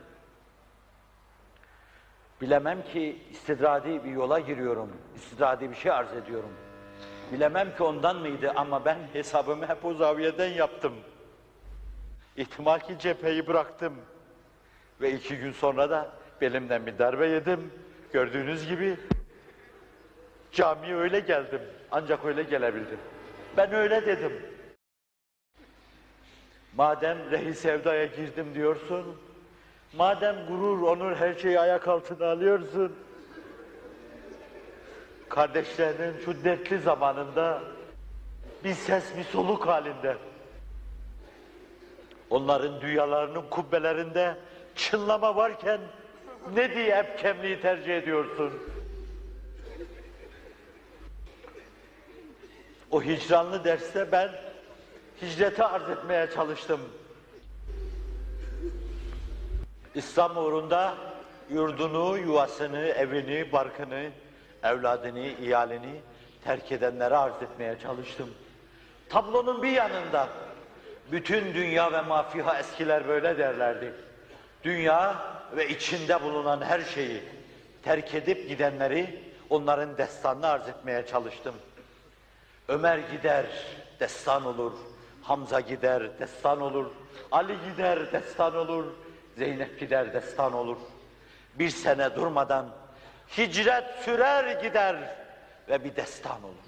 Bilemem ki istidradi bir yola giriyorum, istidradi bir şey arz ediyorum. Bilemem ki ondan mıydı ama ben hesabımı hep o zaviyeden yaptım. İhtimal ki cepheyi bıraktım. Ve iki gün sonra da belimden bir darbe yedim. Gördüğünüz gibi camiye öyle geldim. Ancak öyle gelebildim. Ben öyle dedim. Madem rehi sevdaya girdim diyorsun, madem gurur, onur her şeyi ayak altına alıyorsun, kardeşlerinin şu dertli zamanında bir ses bir soluk halinde, onların dünyalarının kubbelerinde çınlama varken ne diye hep kemliği tercih ediyorsun? O hicranlı derste ben hicreti arz etmeye çalıştım. İslam uğrunda yurdunu, yuvasını, evini, barkını, evladını, iyalini terk edenlere arz etmeye çalıştım. Tablonun bir yanında bütün dünya ve mafiha eskiler böyle derlerdi. Dünya ve içinde bulunan her şeyi terk edip gidenleri, onların destanını arz etmeye çalıştım. Ömer gider, destan olur. Hamza gider, destan olur. Ali gider, destan olur. Zeynep gider, destan olur. Bir sene durmadan hicret sürer gider ve bir destan olur.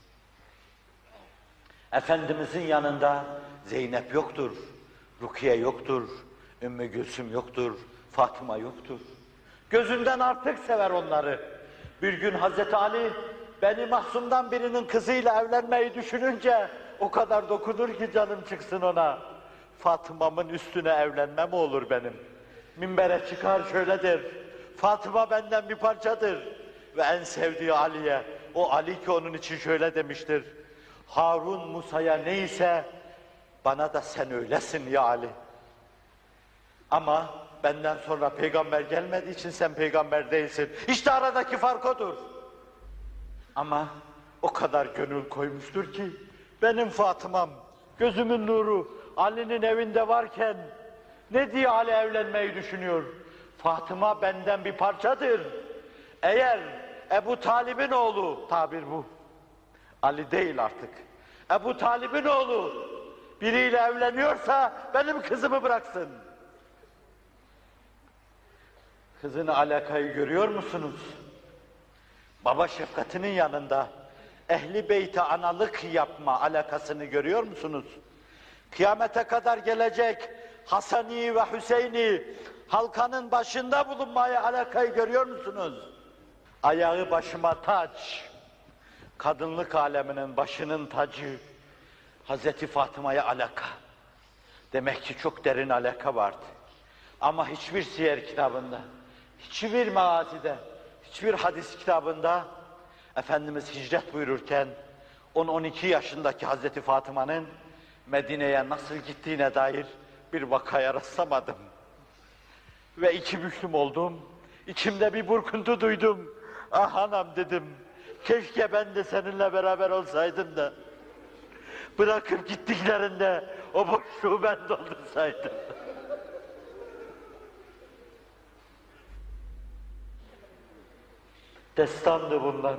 Efendimizin yanında Zeynep yoktur, Rukiye yoktur, Ümmü Gülsüm yoktur, Fatıma yoktur. Gözünden artık sever onları. Bir gün Hazreti Ali, Beni Mahsum'dan birinin kızıyla evlenmeyi düşününce o kadar dokunur ki canım çıksın ona. Fatıma'mın üstüne evlenme mi olur benim? Minbere çıkar şöyle der, Fatıma benden bir parçadır. Ve en sevdiği Ali'ye, o Ali ki onun için şöyle demiştir, Harun Musa'ya neyse bana da sen öylesin ya Ali. Ama benden sonra peygamber gelmediği için sen peygamber değilsin. İşte aradaki fark odur. Ama o kadar gönül koymuştur ki benim Fatıma'm, gözümün nuru Ali'nin evinde varken ne diye Ali evlenmeyi düşünüyor? Fatıma benden bir parçadır. Eğer Ebu Talib'in oğlu, tabir bu, Ali değil artık, Ebu Talib'in oğlu biriyle evleniyorsa benim kızımı bıraksın. Kızını alakayı görüyor musunuz? Baba şefkatinin yanında ehli beyte analık yapma alakasını görüyor musunuz? Kıyamete kadar gelecek Hasani ve Hüseyin'i halkanın başında bulunmaya alakayı görüyor musunuz? Ayağı başıma taç, kadınlık aleminin başının tacı Hazreti Fatıma'ya alaka. Demek ki çok derin alaka vardı. Ama hiçbir siyer kitabında, hiçbir meazide, hiçbir hadis kitabında Efendimiz hicret buyururken on on iki yaşındaki Hazreti Fatıma'nın Medine'ye nasıl gittiğine dair bir vakaya rastlamadım. Ve iki büklüm oldum, içimde bir burkuntu duydum. Ah anam dedim, keşke ben de seninle beraber olsaydım da bırakıp gittiklerinde o boşluğu ben doldursaydım. Destandı bunlar.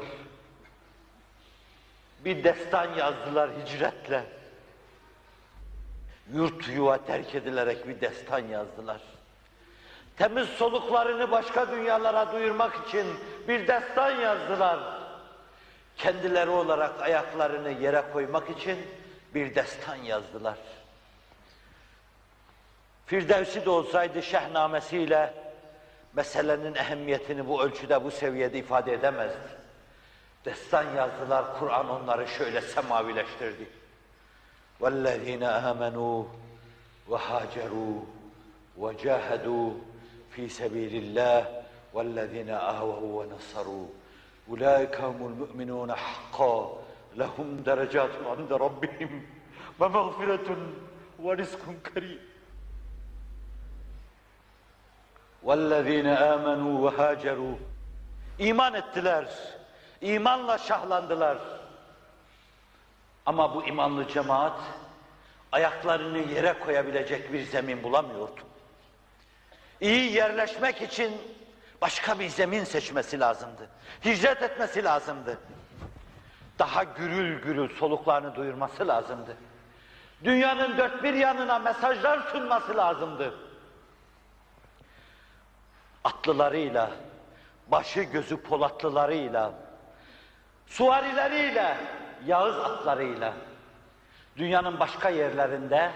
Bir destan yazdılar hicretle. Yurt yuva terk edilerek bir destan yazdılar. Temiz soluklarını başka dünyalara duyurmak için bir destan yazdılar. Kendileri olarak ayaklarını yere koymak için bir destan yazdılar. Firdevsi de olsaydı şehnamesiyle meselenin ehemmiyetini bu ölçüde, bu seviyede ifade edemezdi. Destan yazdılar, Kur'an onları şöyle semavileştirdi. وَالَّذ۪ينَ آمَنُوا وَهَاجَرُوا وَجَاهَدُوا ف۪ي سَب۪يلِ اللّٰهِ وَالَّذ۪ينَ آوَوْا وَنَصَرُوا اُولَٰئِكَ هُمُ الْمُؤْمِنُونَ حَقًّا لَهُمْ دَرَجَاتٌ عِنْدَ رَبِّهِمْ وَمَغْفِرَةٌ وَرِزْقٌ كَرِيمٌ. وَالَّذ۪ينَ آمَنُوا وَهَاجَرُوا İman ettiler, imanla şahlandılar. Ama bu imanlı cemaat ayaklarını yere koyabilecek bir zemin bulamıyordu. İyi yerleşmek için başka bir zemin seçmesi lazımdı. Hicret etmesi lazımdı. Daha gürül gürül soluklarını duyurması lazımdı. Dünyanın dört bir yanına mesajlar sunması lazımdı. Atlılarıyla, başı gözü polatlılarıyla, suvarileriyle, Yağız atlarıyla, dünyanın başka yerlerinde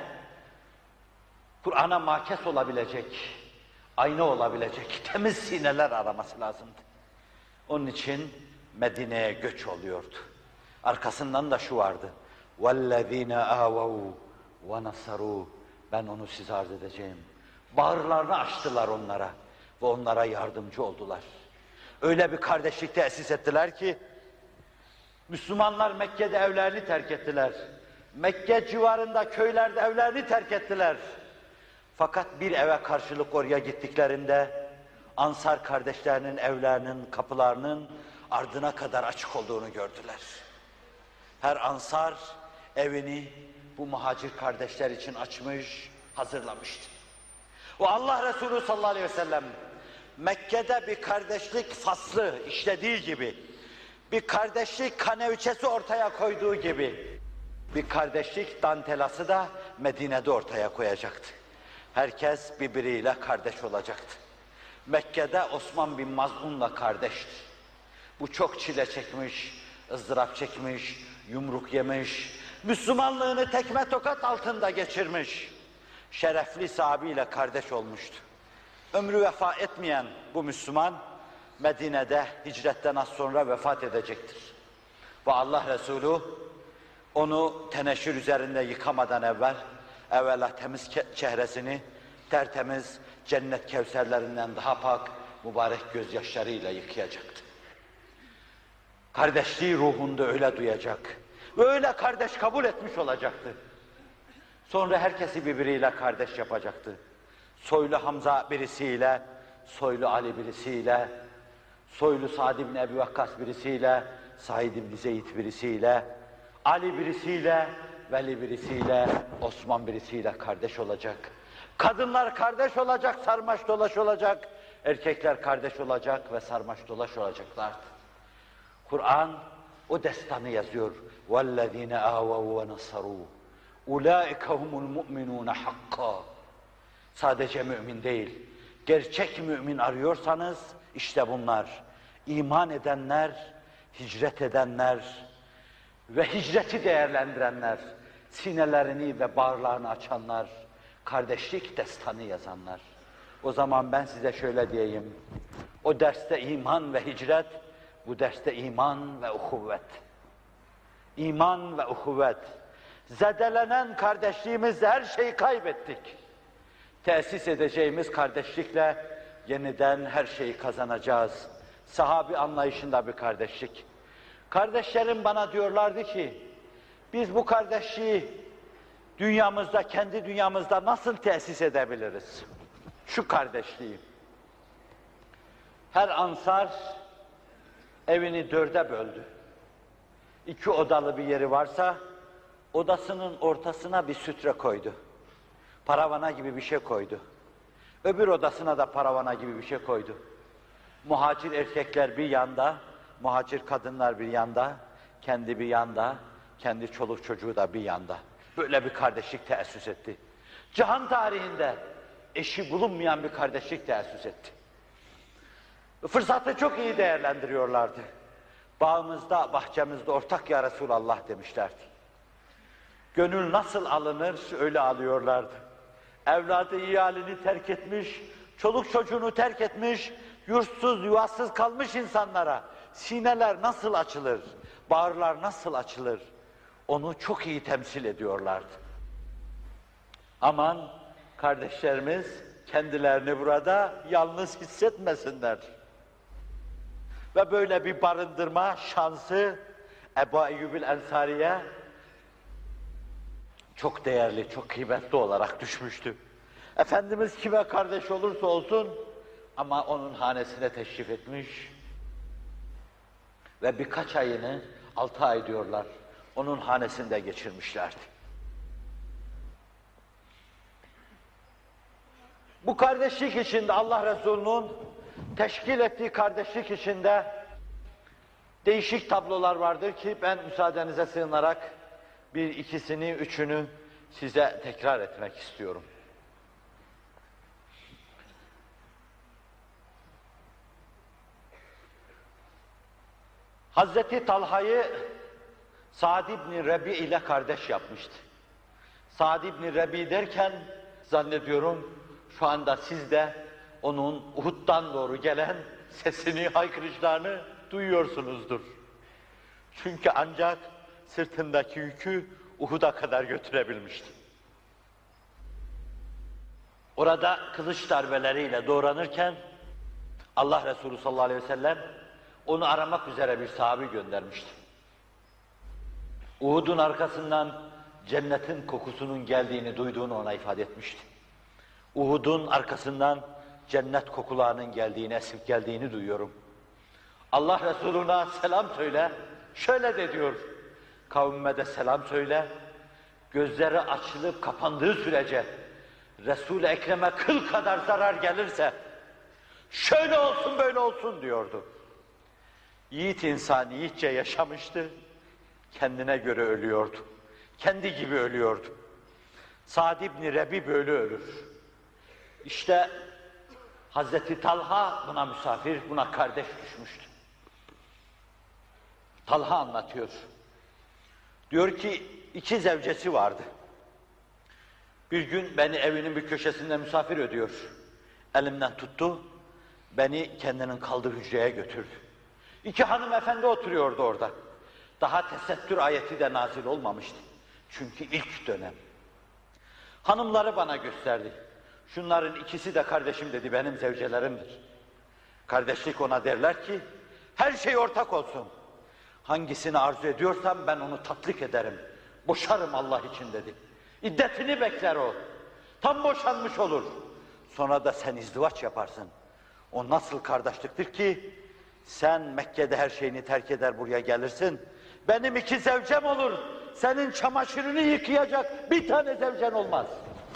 Kur'an'a makes olabilecek, ayna olabilecek temiz sineler araması lazımdı. Onun için Medine'ye göç oluyordu. Arkasından da şu vardı. وَالَّذ۪ينَ آوَوْا وَنَصَرُوا Ben onu size arz edeceğim. Bağırlarını açtılar onlara ve onlara yardımcı oldular. Öyle bir kardeşlik tesis ettiler ki, Müslümanlar Mekke'de evlerini terk ettiler. Mekke civarında köylerde evlerini terk ettiler. Fakat bir eve karşılık oraya gittiklerinde Ansar kardeşlerinin evlerinin kapılarının ardına kadar açık olduğunu gördüler. Her Ansar evini bu muhacir kardeşler için açmış, hazırlamıştı. O Allah Resulü sallallahu aleyhi ve sellem Mekke'de bir kardeşlik faslı işlediği gibi, bir kardeşlik kaneviçesi ortaya koyduğu gibi, bir kardeşlik dantelası da Medine'de ortaya koyacaktı. Herkes birbiriyle kardeş olacaktı. Mekke'de Osman bin Maz'un'la kardeşti. Bu çok çile çekmiş, ızdırap çekmiş, yumruk yemiş, Müslümanlığını tekme tokat altında geçirmiş, şerefli sahabiyle kardeş olmuştu. Ömrü vefa etmeyen bu Müslüman, Medine'de hicretten az sonra vefat edecektir. Ve Allah Resulü onu teneşir üzerinde yıkamadan evvel, evvela temiz çehresini tertemiz cennet kevserlerinden daha pak, mübarek gözyaşlarıyla yıkayacaktı. Kardeşliği ruhunda öyle duyacak ve öyle kardeş kabul etmiş olacaktı. Sonra herkesi birbiriyle kardeş yapacaktı. Soylu Hamza birisiyle, soylu Ali birisiyle, soylu Sa'd ibn Ebi Vakkas birisiyle, Said ibn Zeyd birisiyle, Ali birisiyle, Veli birisiyle, Osman birisiyle kardeş olacak. Kadınlar kardeş olacak, sarmaş dolaş olacak. Erkekler kardeş olacak ve sarmaş dolaş olacaklardı. Kur'an o destanı yazıyor. وَالَّذ۪ينَ آوَوْا وَنَصَرُوا اُولَٰئِكَ هُمُ الْمُؤْمِنُونَ حَقًّا Sadece mümin değil, gerçek mümin arıyorsanız işte bunlar. İman edenler, hicret edenler ve hicreti değerlendirenler, sinelerini ve bağırlarını açanlar, kardeşlik destanı yazanlar. O zaman ben size şöyle diyeyim, o derste iman ve hicret, bu derste iman ve uhuvvet. İman ve uhuvvet. Zedelenen kardeşliğimizle her şeyi kaybettik. Tesis edeceğimiz kardeşlikle yeniden her şeyi kazanacağız. Sahabi anlayışında bir kardeşlik. Kardeşlerim bana diyorlardı ki, biz bu kardeşliği dünyamızda, kendi dünyamızda nasıl tesis edebiliriz? Şu kardeşliği. Her ansar evini dörde böldü. İki odalı bir yeri varsa, odasının ortasına bir sütre koydu. Paravana gibi bir şey koydu. Öbür odasına da paravana gibi bir şey koydu. Muhacir erkekler bir yanda, muhacir kadınlar bir yanda, kendi bir yanda, kendi çoluk çocuğu da bir yanda. Böyle bir kardeşlik teessüs etti. Cihan tarihinde eşi bulunmayan bir kardeşlik teessüs etti. Fırsatı çok iyi değerlendiriyorlardı. Bağımızda, bahçemizde ortak ya Resulallah demişlerdi. Gönül nasıl alınır öyle alıyorlardı. Evladı iyalini terk etmiş, çoluk çocuğunu terk etmiş, yurtsuz, yuvasız kalmış insanlara sineler nasıl açılır, bağırlar nasıl açılır, onu çok iyi temsil ediyorlardı. Aman kardeşlerimiz kendilerini burada yalnız hissetmesinler. Ve böyle bir barındırma şansı Ebu Eyyub el-Ensari'ye çok değerli, çok kıymetli olarak düşmüştü. Efendimiz kime kardeş olursa olsun ama onun hanesine teşrif etmiş ve birkaç ayını, altı ay diyorlar, onun hanesinde geçirmişlerdi. Bu kardeşlik içinde Allah Resulü'nün teşkil ettiği kardeşlik içinde değişik tablolar vardır ki ben müsaadenize sığınarak bir ikisini, üçünü size tekrar etmek istiyorum. Hazreti Talha'yı Sa'd ibn Rebi ile kardeş yapmıştı. Sa'd ibn Rebi derken zannediyorum şu anda siz de onun Uhud'dan doğru gelen sesini, haykırışlarını duyuyorsunuzdur. Çünkü ancak sırtındaki yükü Uhud'a kadar götürebilmişti. Orada kılıç darbeleriyle doğranırken Allah Resulü sallallahu aleyhi ve sellem onu aramak üzere bir sahabi göndermişti. Uhud'un arkasından cennetin kokusunun geldiğini duyduğunu ona ifade etmişti. Uhud'un arkasından cennet kokularının geldiğini, esip geldiğini duyuyorum. Allah Resulü'ne selam söyle, şöyle de diyor, kavmime de selam söyle, gözleri açılıp kapandığı sürece Resul-i Ekrem'e kıl kadar zarar gelirse, şöyle olsun böyle olsun diyordu. Yiğit insan yiğitçe yaşamıştı, kendine göre ölüyordu, kendi gibi ölüyordu. Sa'd ibn Rebi böyle ölür. İşte Hazreti Talha buna misafir, buna kardeş düşmüştü. Talha anlatıyor. Diyor ki iki zevcesi vardı. Bir gün beni evinin bir köşesinde misafir ediyor. Elimden tuttu, beni kendinin kaldığı hücreye götürdü. İki hanımefendi oturuyordu orada. Daha tesettür ayeti de nazil olmamıştı. Çünkü ilk dönem. Hanımları bana gösterdi. Şunların ikisi de kardeşim dedi, benim zevcelerimdir. Kardeşlik ona derler ki, her şey ortak olsun. Hangisini arzu ediyorsam ben onu tatbik ederim. Boşarım Allah için dedi. İddetini bekler o. Tam boşanmış olur. Sonra da sen izdivaç yaparsın. O nasıl kardeşliktir ki, sen Mekke'de her şeyini terk eder buraya gelirsin. Benim iki zevcem olur. Senin çamaşırını yıkayacak bir tane zevcen olmaz.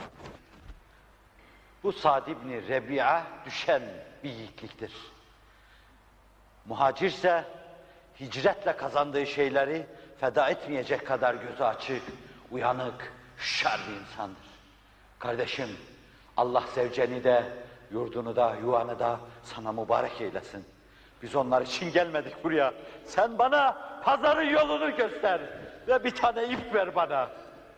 Bu Sa'd ibn Rebi'a düşen bir yiğitliktir. Muhacirse hicretle kazandığı şeyleri feda etmeyecek kadar gözü açık, uyanık, şer bir insandır. Kardeşim, Allah zevceni de, yurdunu da, yuvanı da sana mübarek eylesin. Biz onlar için gelmedik buraya. Sen bana pazarın yolunu göster ve bir tane ip ver bana.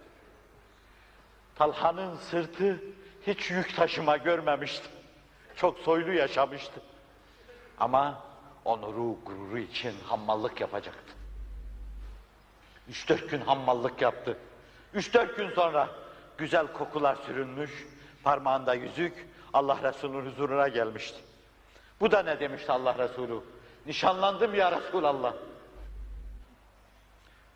Talha'nın sırtı hiç yük taşıma görmemişti. Çok soylu yaşamıştı. Ama onuru, gururu için hammallık yapacaktı. Üç dört gün hammallık yaptı. Üç dört gün sonra güzel kokular sürünmüş, parmağında yüzük Allah Resulü'nün huzuruna gelmişti. Bu da ne demişti Allah Resulü? Nişanlandım ya Resulallah.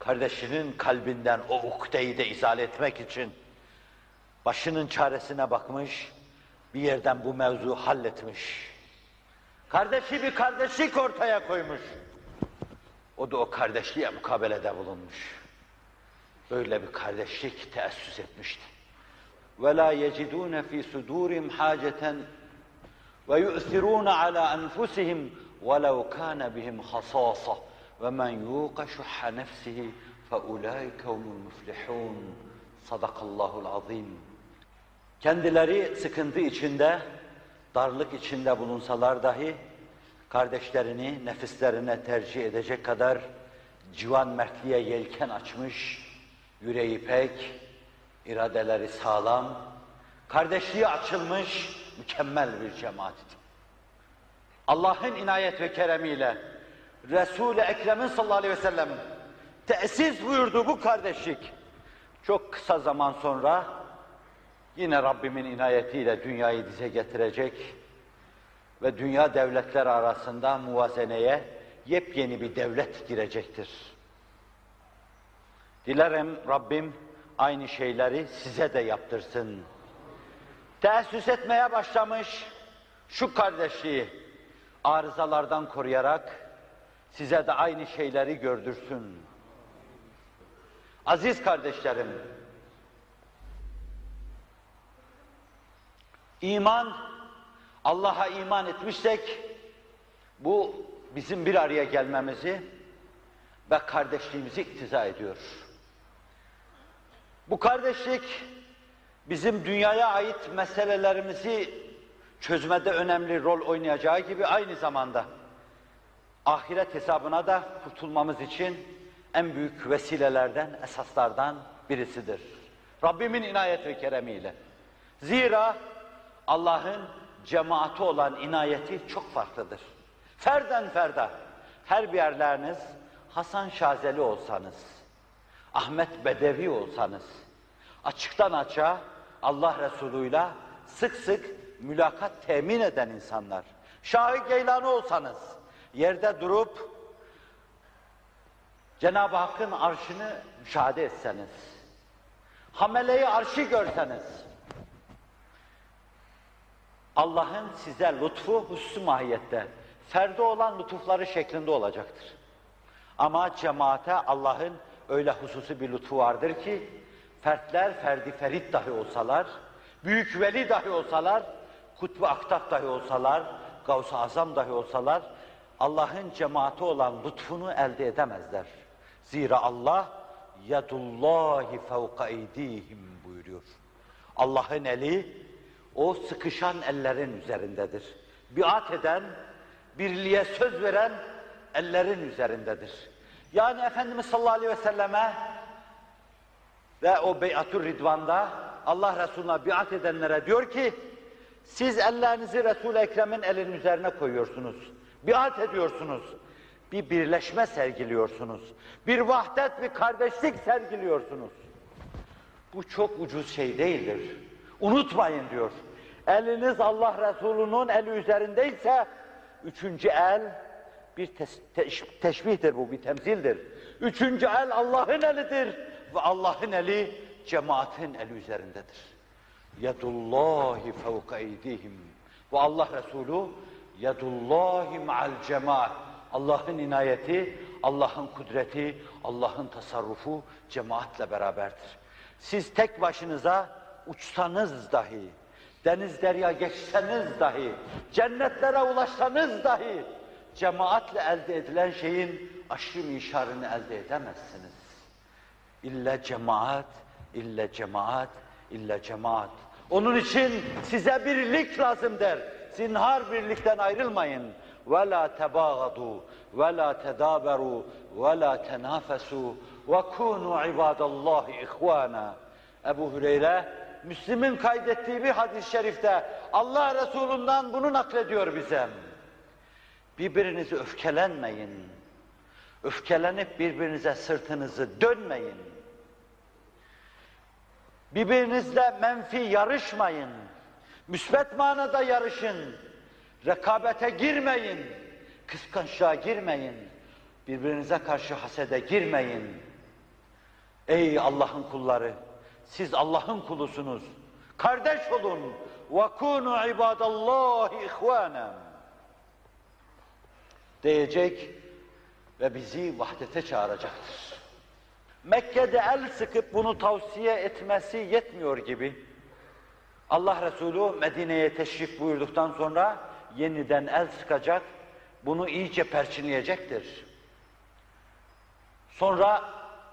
kardeşinin kalbinden o ukdeyi de izale etmek için başının çaresine bakmış, bir yerden bu mevzu halletmiş. Kardeşi bir kardeşlik ortaya koymuş. O da o kardeşliğe mukabelede bulunmuş. Böyle bir kardeşlik teessüs etmişti. وَلَا يَجِدُونَ ف۪ي صُدُورِهِمْ حَاجَةً وَيُؤْثِرُونَ عَلَى أَنْفُسِهِمْ وَلَوْ كَانَ بِهِمْ خَصَاصَةٌ وَمَنْ يُوقَ شُحَّ نَفْسِهِ فَاُولَٰئِكَ هُمُ الْمُفْلِحُونَ Sadakallahul azim. Kendileri sıkıntı içinde, darlık içinde bulunsalar dahi, kardeşlerini nefislerine tercih edecek kadar civan mertliğe yelken açmış, yüreği pek, iradeleri sağlam, kardeşliği açılmış, mükemmel bir cemaat. Allah'ın inayet ve keremiyle Resul-i Ekrem'in sallallahu aleyhi ve sellem tesis buyurduğu bu kardeşlik, çok kısa zaman sonra yine Rabbimin inayetiyle dünyayı dize getirecek ve dünya devletler arasında muvazeneye yepyeni bir devlet girecektir. Dilerim Rabbim aynı şeyleri size de yaptırsın. Teessüs etmeye başlamış şu kardeşliği arızalardan koruyarak size de aynı şeyleri gördürsün. Aziz kardeşlerim, iman, Allah'a iman etmişsek, bu bizim bir araya gelmemizi ve kardeşliğimizi iktiza ediyor. Bu kardeşlik, bizim dünyaya ait meselelerimizi çözmede önemli rol oynayacağı gibi aynı zamanda ahiret hesabına da kurtulmamız için en büyük vesilelerden, esaslardan birisidir. Rabbimin inayet ve keremiyle. Zira Allah'ın cemaati olan inayeti çok farklıdır. Ferden ferda, her bir yerleriniz Hasan Şazeli olsanız, Ahmet Bedevi olsanız, açıktan açığa Allah Resulü'yle sık sık mülakat temin eden insanlar, Şah-ı Geylani olsanız, yerde durup Cenab-ı Hakk'ın arşını müşahede etseniz, hamele-i arşı görseniz, Allah'ın size lütfu husus mahiyette, ferde olan lütufları şeklinde olacaktır. Ama cemaate Allah'ın öyle hususi bir lütfu vardır ki, fertler ferdi ferit dahi olsalar, büyük veli dahi olsalar, kutbu aktap dahi olsalar, Gavs-ı Azam dahi olsalar, Allah'ın cemaati olan lütfunu elde edemezler. Zira Allah, yadullahi fevka eydihim buyuruyor. Allah'ın eli, o sıkışan ellerin üzerindedir. Biat eden, birliğe söz veren ellerin üzerindedir. Yani Efendimiz sallallahu aleyhi ve selleme ve o Beyat-ı Ridvan'da Allah Resulü'ne biat edenlere diyor ki, siz ellerinizi Resul-i Ekrem'in elinin üzerine koyuyorsunuz. Biat ediyorsunuz. Bir birleşme sergiliyorsunuz. Bir vahdet, bir kardeşlik sergiliyorsunuz. Bu çok ucuz şey değildir. Unutmayın diyor. Eliniz Allah Resulü'nün eli üzerindeyse, üçüncü el bir teş teş teşbihtir bu, bir temsildir. Üçüncü el Allah'ın elidir ve Allah'ın eli cemaatin eli üzerindedir. Yadullahi fevka eydihim ve Allah Resulü yadullahi ma'al cemaat. Allah'ın inayeti, Allah'ın kudreti, Allah'ın tasarrufu cemaatle beraberdir. Siz tek başınıza uçsanız dahi, deniz derya geçseniz dahi, cennetlere ulaşsanız dahi, cemaatle elde edilen şeyin aşrı mişarını elde edemezsiniz. İlle cemaat, ille cemaat, ille cemaat. Onun için size birlik lazım der. Zinhar birlikten ayrılmayın. وَلَا تَبَاغَضُوا وَلَا تَدَابَرُوا وَلَا تَنَافَسُوا وَكُونُوا عِبَادَ اللّٰهِ اِخْوَانًا. Ebu Hüreyre, Müslim'in kaydettiği bir hadis-i şerifte Allah Resulü'nden bunu naklediyor bize. Birbirinizi öfkelenmeyin. Öfkelenip birbirinize sırtınızı dönmeyin. Birbirinizle menfi yarışmayın. Müsbet manada yarışın. Rekabete girmeyin. Kıskançlığa girmeyin. Birbirinize karşı hasede girmeyin. Ey Allah'ın kulları, siz Allah'ın kulusunuz. Kardeş olun. وَكُونُوا عِبَادَ اللّٰهِ اِخْوَانًا diyecek ve bizi vahdete çağıracaktır. Mekke'de el sıkıp bunu tavsiye etmesi yetmiyor gibi, Allah Resulü Medine'ye teşrif buyurduktan sonra yeniden el sıkacak, bunu iyice perçinleyecektir. Sonra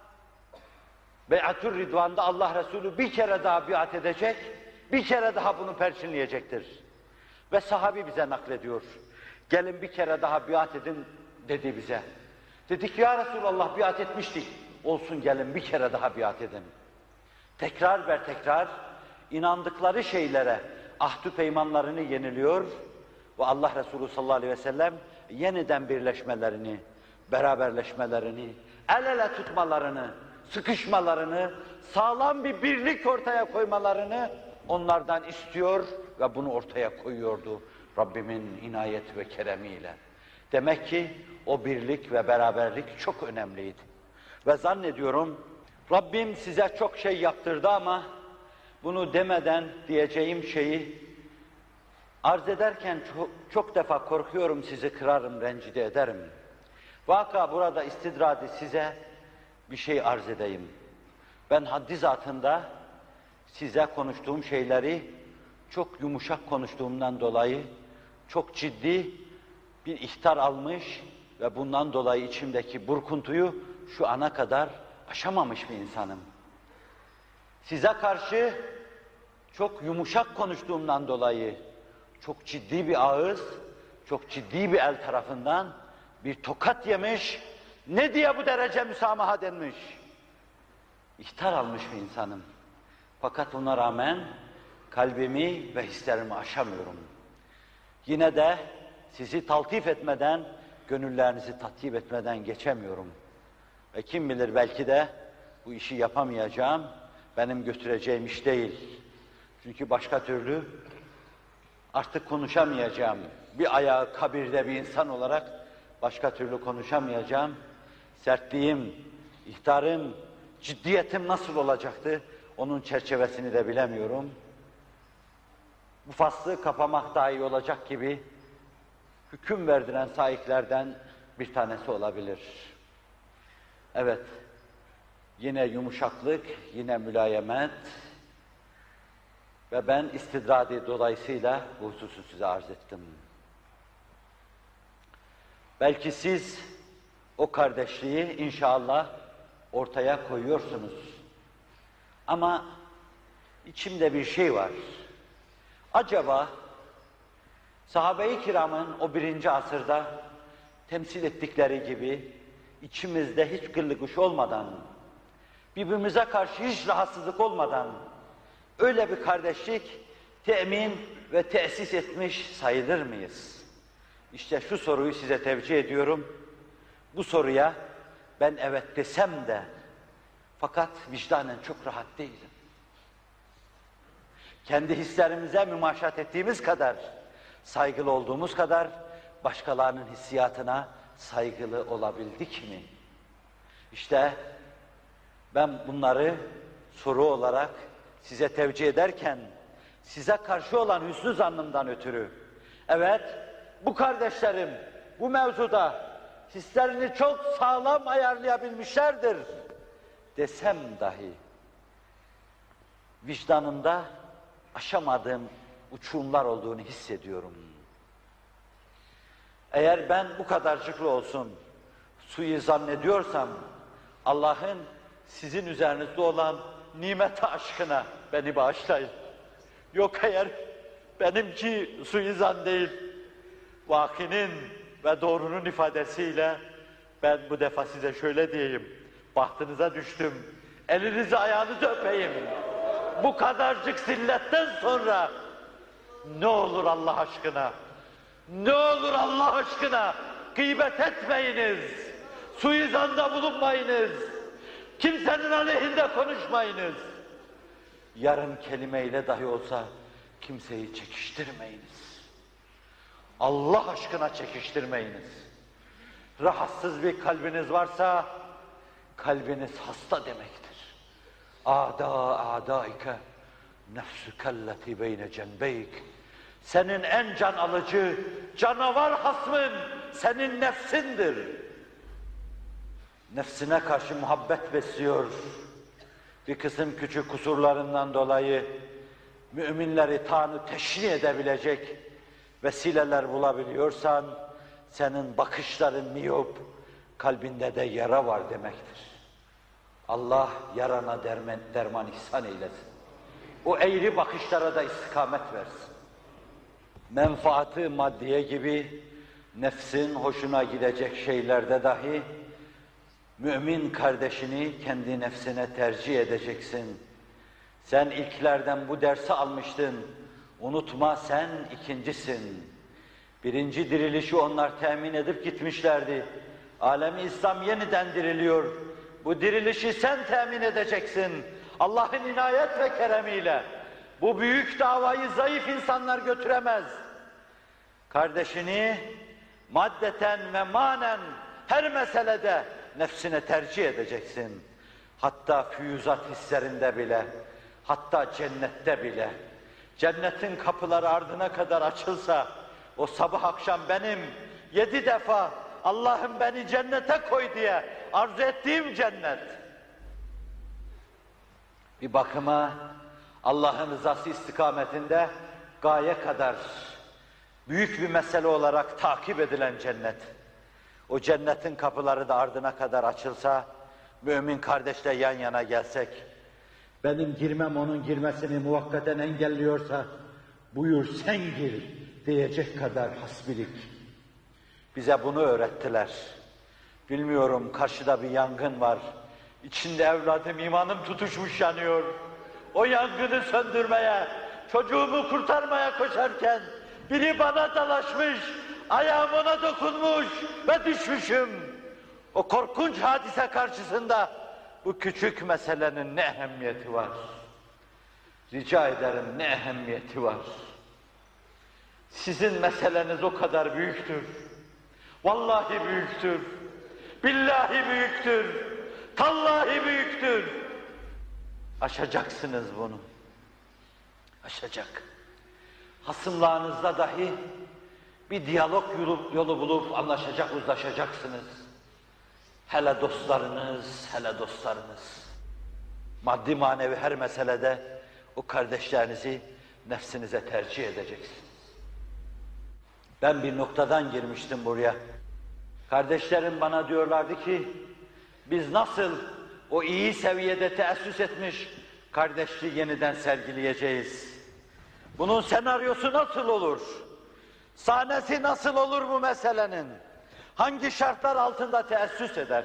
Bey'atür Ridvan'da Allah Resulü bir kere daha biat edecek, bir kere daha bunu perçinleyecektir. Ve sahabi bize naklediyor. Gelin bir kere daha biat edin dedi bize. Dedik ya Resulallah biat etmiştik. Olsun gelin bir kere daha biat edin. Tekrar ve tekrar inandıkları şeylere ahdü peymanlarını yeniliyor ve Allah Resulü sallallahu aleyhi ve sellem yeniden birleşmelerini, beraberleşmelerini, el ele tutmalarını, sıkışmalarını, sağlam bir birlik ortaya koymalarını onlardan istiyor ve bunu ortaya koyuyordu Rabbimin inayet ve keremiyle. Demek ki o birlik ve beraberlik çok önemliydi. Ve zannediyorum Rabbim size çok şey yaptırdı ama bunu demeden diyeceğim şeyi arz ederken çok, çok defa korkuyorum sizi kırarım, rencide ederim. Vaka burada istidradi size bir şey arz edeyim. Ben haddi zatında size konuştuğum şeyleri çok yumuşak konuştuğumdan dolayı çok ciddi bir ihtar almış ve bundan dolayı içimdeki burkuntuyu şu ana kadar aşamamış bir insanım. Size karşı çok yumuşak konuştuğumdan dolayı çok ciddi bir ağız, çok ciddi bir el tarafından bir tokat yemiş, ne diye bu derece müsamaha denmiş? İhtar almış bir insanım. Fakat ona rağmen kalbimi ve hislerimi aşamıyorum. Yine de sizi taltif etmeden, gönüllerinizi tatyip etmeden geçemiyorum. Ve kim bilir belki de bu işi yapamayacağım, benim götüreceğim iş değil. Çünkü başka türlü artık konuşamayacağım. Bir ayağı kabirde bir insan olarak başka türlü konuşamayacağım. Sertliğim, ihtarım, ciddiyetim nasıl olacaktı? Onun çerçevesini de bilemiyorum. Bu faslı kapamak daha iyi olacak gibi hüküm verdiren sahiplerden bir tanesi olabilir. Evet, yine yumuşaklık, yine mülayemet ve ben istidradi dolayısıyla bu hususu size arz ettim. Belki siz o kardeşliği inşallah ortaya koyuyorsunuz. Ama içimde bir şey var. Acaba sahabe-i kiramın o birinci asırda temsil ettikleri gibi içimizde hiç gırlıkış olmadan, birbirimize karşı hiç rahatsızlık olmadan öyle bir kardeşlik temin ve tesis etmiş sayılır mıyız? İşte şu soruyu size tevcih ediyorum. Bu soruya ben evet desem de fakat vicdanen çok rahat değilim. Kendi hislerimize mümaşat ettiğimiz kadar, saygılı olduğumuz kadar başkalarının hissiyatına saygılı olabildik mi? İşte ben bunları soru olarak size tevcih ederken, size karşı olan hüsnü zannımdan ötürü, evet, bu kardeşlerim bu mevzuda hislerini çok sağlam ayarlayabilmişlerdir desem dahi, vicdanımda aşamadığım uçurumlar olduğunu hissediyorum. Eğer ben bu kadarcıklı olsun suyu zannediyorsam, Allah'ın sizin üzerinizde olan nimeti aşkına beni bağışlayın. Yok eğer benimki suizan değil, vakinin ve doğrunun ifadesiyle ben bu defa size şöyle diyeyim, bahtınıza düştüm, elinizi ayağınızı öpeyim. Bu kadarcık zilletten sonra ne olur Allah aşkına, ne olur Allah aşkına gıybet etmeyiniz, suizanda bulunmayınız, kimsenin aleyhinde konuşmayınız. Yarım kelimeyle dahi olsa kimseyi çekiştirmeyiniz. Allah aşkına çekiştirmeyiniz. Rahatsız bir kalbiniz varsa kalbiniz hasta demektir. A'da a'daike nefsükelleti beyne cenbeyk. Senin en can alıcı, canavar hasmın senin nefsindir. Nefsine karşı muhabbet besliyor. Bir kısım küçük kusurlarından dolayı müminleri tanı teşni edebilecek vesileler bulabiliyorsan, senin bakışların miyop, kalbinde de yara var demektir. Allah yarana derman, derman ihsan eylesin. O eğri bakışlara da istikamet versin. Menfaati maddiye gibi nefsin hoşuna gidecek şeylerde dahi mümin kardeşini kendi nefsine tercih edeceksin. Sen ilklerden bu dersi almıştın. Unutma, sen ikincisin. Birinci dirilişi onlar temin edip gitmişlerdi. Alem-i İslam yeniden diriliyor. Bu dirilişi sen temin edeceksin. Allah'ın inayet ve keremiyle. Bu büyük davayı zayıf insanlar götüremez. Kardeşini maddeten ve manen her meselede nefsine tercih edeceksin. Hatta füyüzat hislerinde bile, hatta cennette bile. Cennetin kapıları ardına kadar açılsa, o sabah akşam benim yedi defa Allah'ım beni cennete koy diye arzu ettiğim cennet. Bir bakıma Allah'ın rızası istikametinde gaye kadar büyük bir mesele olarak takip edilen cennet. O cennetin kapıları da ardına kadar açılsa, mümin kardeşle yan yana gelsek, benim girmem onun girmesini muvakkaten engelliyorsa, buyur sen gir diyecek kadar hasbilik. Bize bunu öğrettiler. Bilmiyorum, karşıda bir yangın var. İçinde evladım, imanım tutuşmuş yanıyor. O yangını söndürmeye, çocuğumu kurtarmaya koşarken biri bana dalaşmış, ayağım ona dokunmuş ve düşmüşüm. O korkunç hadise karşısında bu küçük meselenin ne ehemmiyeti var? Rica ederim, ne ehemmiyeti var? Sizin meseleniz o kadar büyüktür. Vallahi büyüktür. Billahi büyüktür. Tallahi büyüktür. Aşacaksınız bunu. Aşacak. Hasımlarınızda dahi bir diyalog yolu, yolu bulup anlaşacak, uzlaşacaksınız. Hele dostlarınız, hele dostlarınız. Maddi manevi her meselede o kardeşlerinizi nefsinize tercih edeceksiniz. Ben bir noktadan girmiştim buraya. Kardeşlerim bana diyorlardı ki, biz nasıl o iyi seviyede teessüs etmiş kardeşliği yeniden sergileyeceğiz? Bunun senaryosu nasıl olur? Sahnesi nasıl olur bu meselenin? Hangi şartlar altında teessüs eder?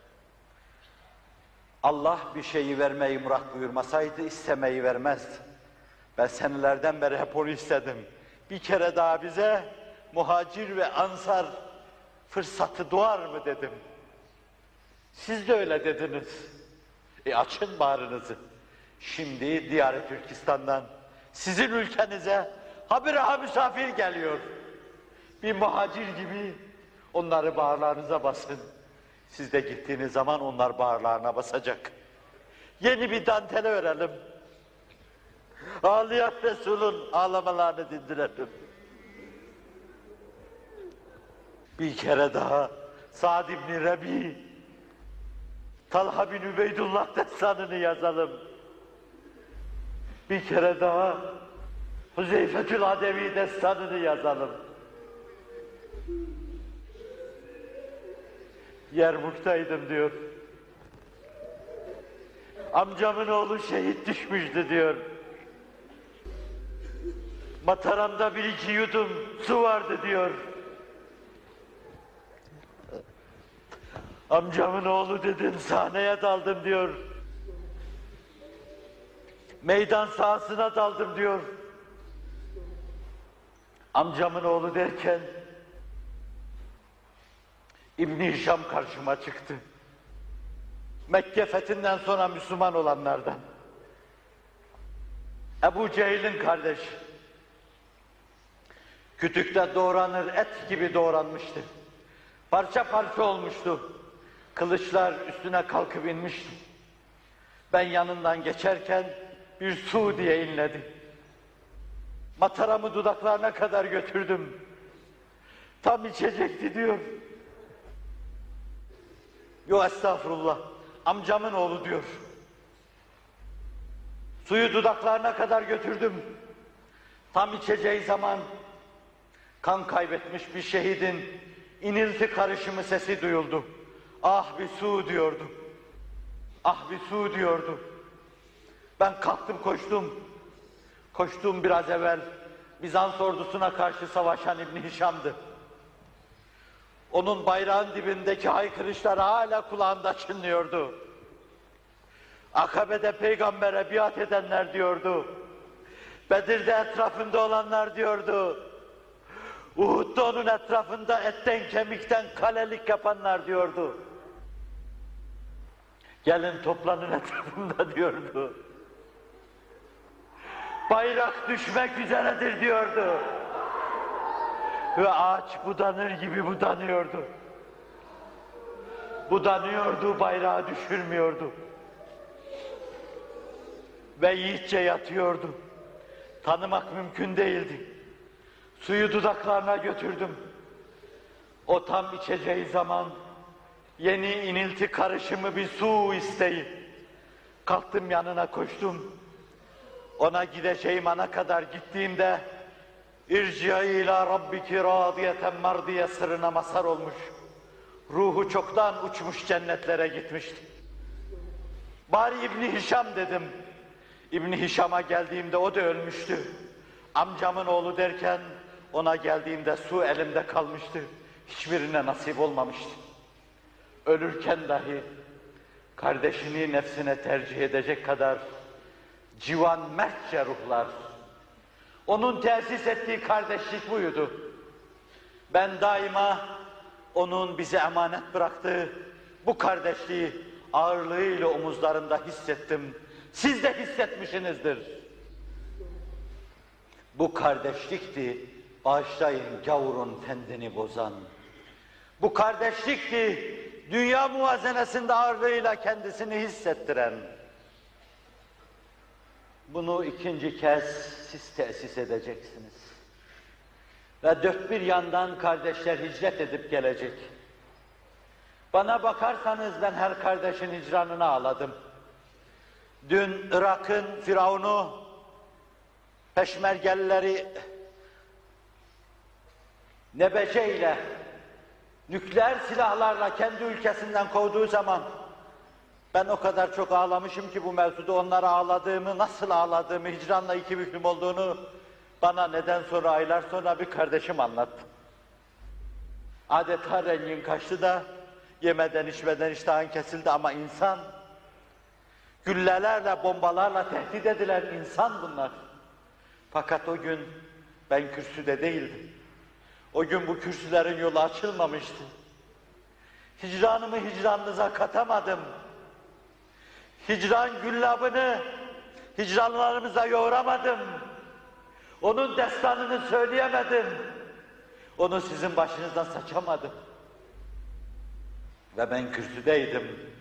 Allah bir şeyi vermeyi murat buyurmasaydı istemeyi vermezdi. Ben senelerden beri hep onu istedim. Bir kere daha bize muhacir ve ansar fırsatı doğar mı dedim. Siz de öyle dediniz. E açın bağrınızı. Şimdi Diyar-ı Türkistan'dan sizin ülkenize habire misafir geliyor. Bir muhacir gibi onları bağırlarınıza basın. Siz de gittiğiniz zaman onlar bağırlarına basacak. Yeni bir dantele örelim. Ağlayan Resul'ün ağlamalarını dindirelim. Bir kere daha Sa'd ibn Rebi, Talha bin Übeydullah destanını yazalım. Bir kere daha Huzeyfetül Adevi destanını yazalım. Yermuk'taydım diyor. Amcamın oğlu şehit düşmüştü diyor. Mataramda bir iki yudum su vardı diyor. Amcamın oğlu dedim, sahneye daldım diyor. Meydan sahasına daldım diyor. Amcamın oğlu derken İbn-i Hişam karşıma çıktı. Mekke fethinden sonra Müslüman olanlardan. Ebu Cehil'in kardeşi. Kütükte doğranır et gibi doğranmıştı. Parça parça olmuştu. Kılıçlar üstüne kalkıp inmişti. Ben yanından geçerken bir su diye inledi. Mataramı dudaklarına kadar götürdüm. Tam içecekti diyor. Yo estağfurullah, amcamın oğlu diyor. Suyu dudaklarına kadar götürdüm. Tam içeceği zaman kan kaybetmiş bir şehidin inilti karışımı sesi duyuldu. Ah bir su diyordu. Ah bir su diyordu. Ben kalktım koştum. Koştuğum biraz evvel Bizans ordusuna karşı savaşan İbn Hişam'dı. Onun bayrağın dibindeki haykırışlar hala kulağında çınlıyordu. Akabe'de peygambere biat edenler diyordu. Bedir'de etrafında olanlar diyordu. Uhud'da onun etrafında etten kemikten kalelik yapanlar diyordu. Gelin toplanın etrafında diyordu. Bayrak düşmek üzeredir diyordu. Ve ağaç budanır gibi budanıyordu. Budanıyordu, bayrağı düşürmüyordu. Ve yiğitçe yatıyordu. Tanımak mümkün değildi. Suyu dudaklarına götürdüm. O tam içeceği zaman yeni inilti karışımı bir su isteği. Kalktım yanına koştum. Ona gideceğim ana kadar gittiğimde İrci'i ila rabbiki radiyeten mardiye sırrına mazhar olmuş. Ruhu çoktan uçmuş cennetlere gitmişti. Bari İbn Hişam dedim. İbn Hişam'a geldiğimde o da ölmüştü. Amcamın oğlu derken ona geldiğimde su elimde kalmıştı. Hiçbirine nasip olmamıştı. Ölürken dahi kardeşini nefsine tercih edecek kadar civan mertçe ruhlar. Onun tesis ettiği kardeşlik buydu. Ben daima onun bize emanet bıraktığı bu kardeşliği ağırlığıyla omuzlarımda hissettim. Siz de hissetmişsinizdir. Bu kardeşlikti, bağışlayın gavurun fendini bozan. Bu kardeşlikti, dünya muvazenesinde ağırlığıyla kendisini hissettiren. Bunu ikinci kez siz tesis edeceksiniz. Ve dört bir yandan kardeşler hicret edip gelecek. Bana bakarsanız ben her kardeşin hicranını ağladım. Dün Irak'ın Firavun'u, Peşmergelileri nebece ile, nükleer silahlarla kendi ülkesinden kovduğu zaman ben o kadar çok ağlamışım ki bu mevzuda onlara ağladığımı, nasıl ağladığımı, hicranla iki büklüm olduğunu bana neden sonra, aylar sonra bir kardeşim anlattı. Adeta rengin kaçtı da yemeden içmeden iştahın kesildi ama insan, güllelerle, bombalarla tehdit edilen insan bunlar. Fakat o gün ben kürsüde değildim. O gün bu kürsülerin yolu açılmamıştı. Hicranımı hicranınıza katamadım. Hicran güllabını hicranlarımıza yoğuramadım. Onun destanını söyleyemedim. Onu sizin başınızdan saçamadım. Ve ben kürsüdeydim.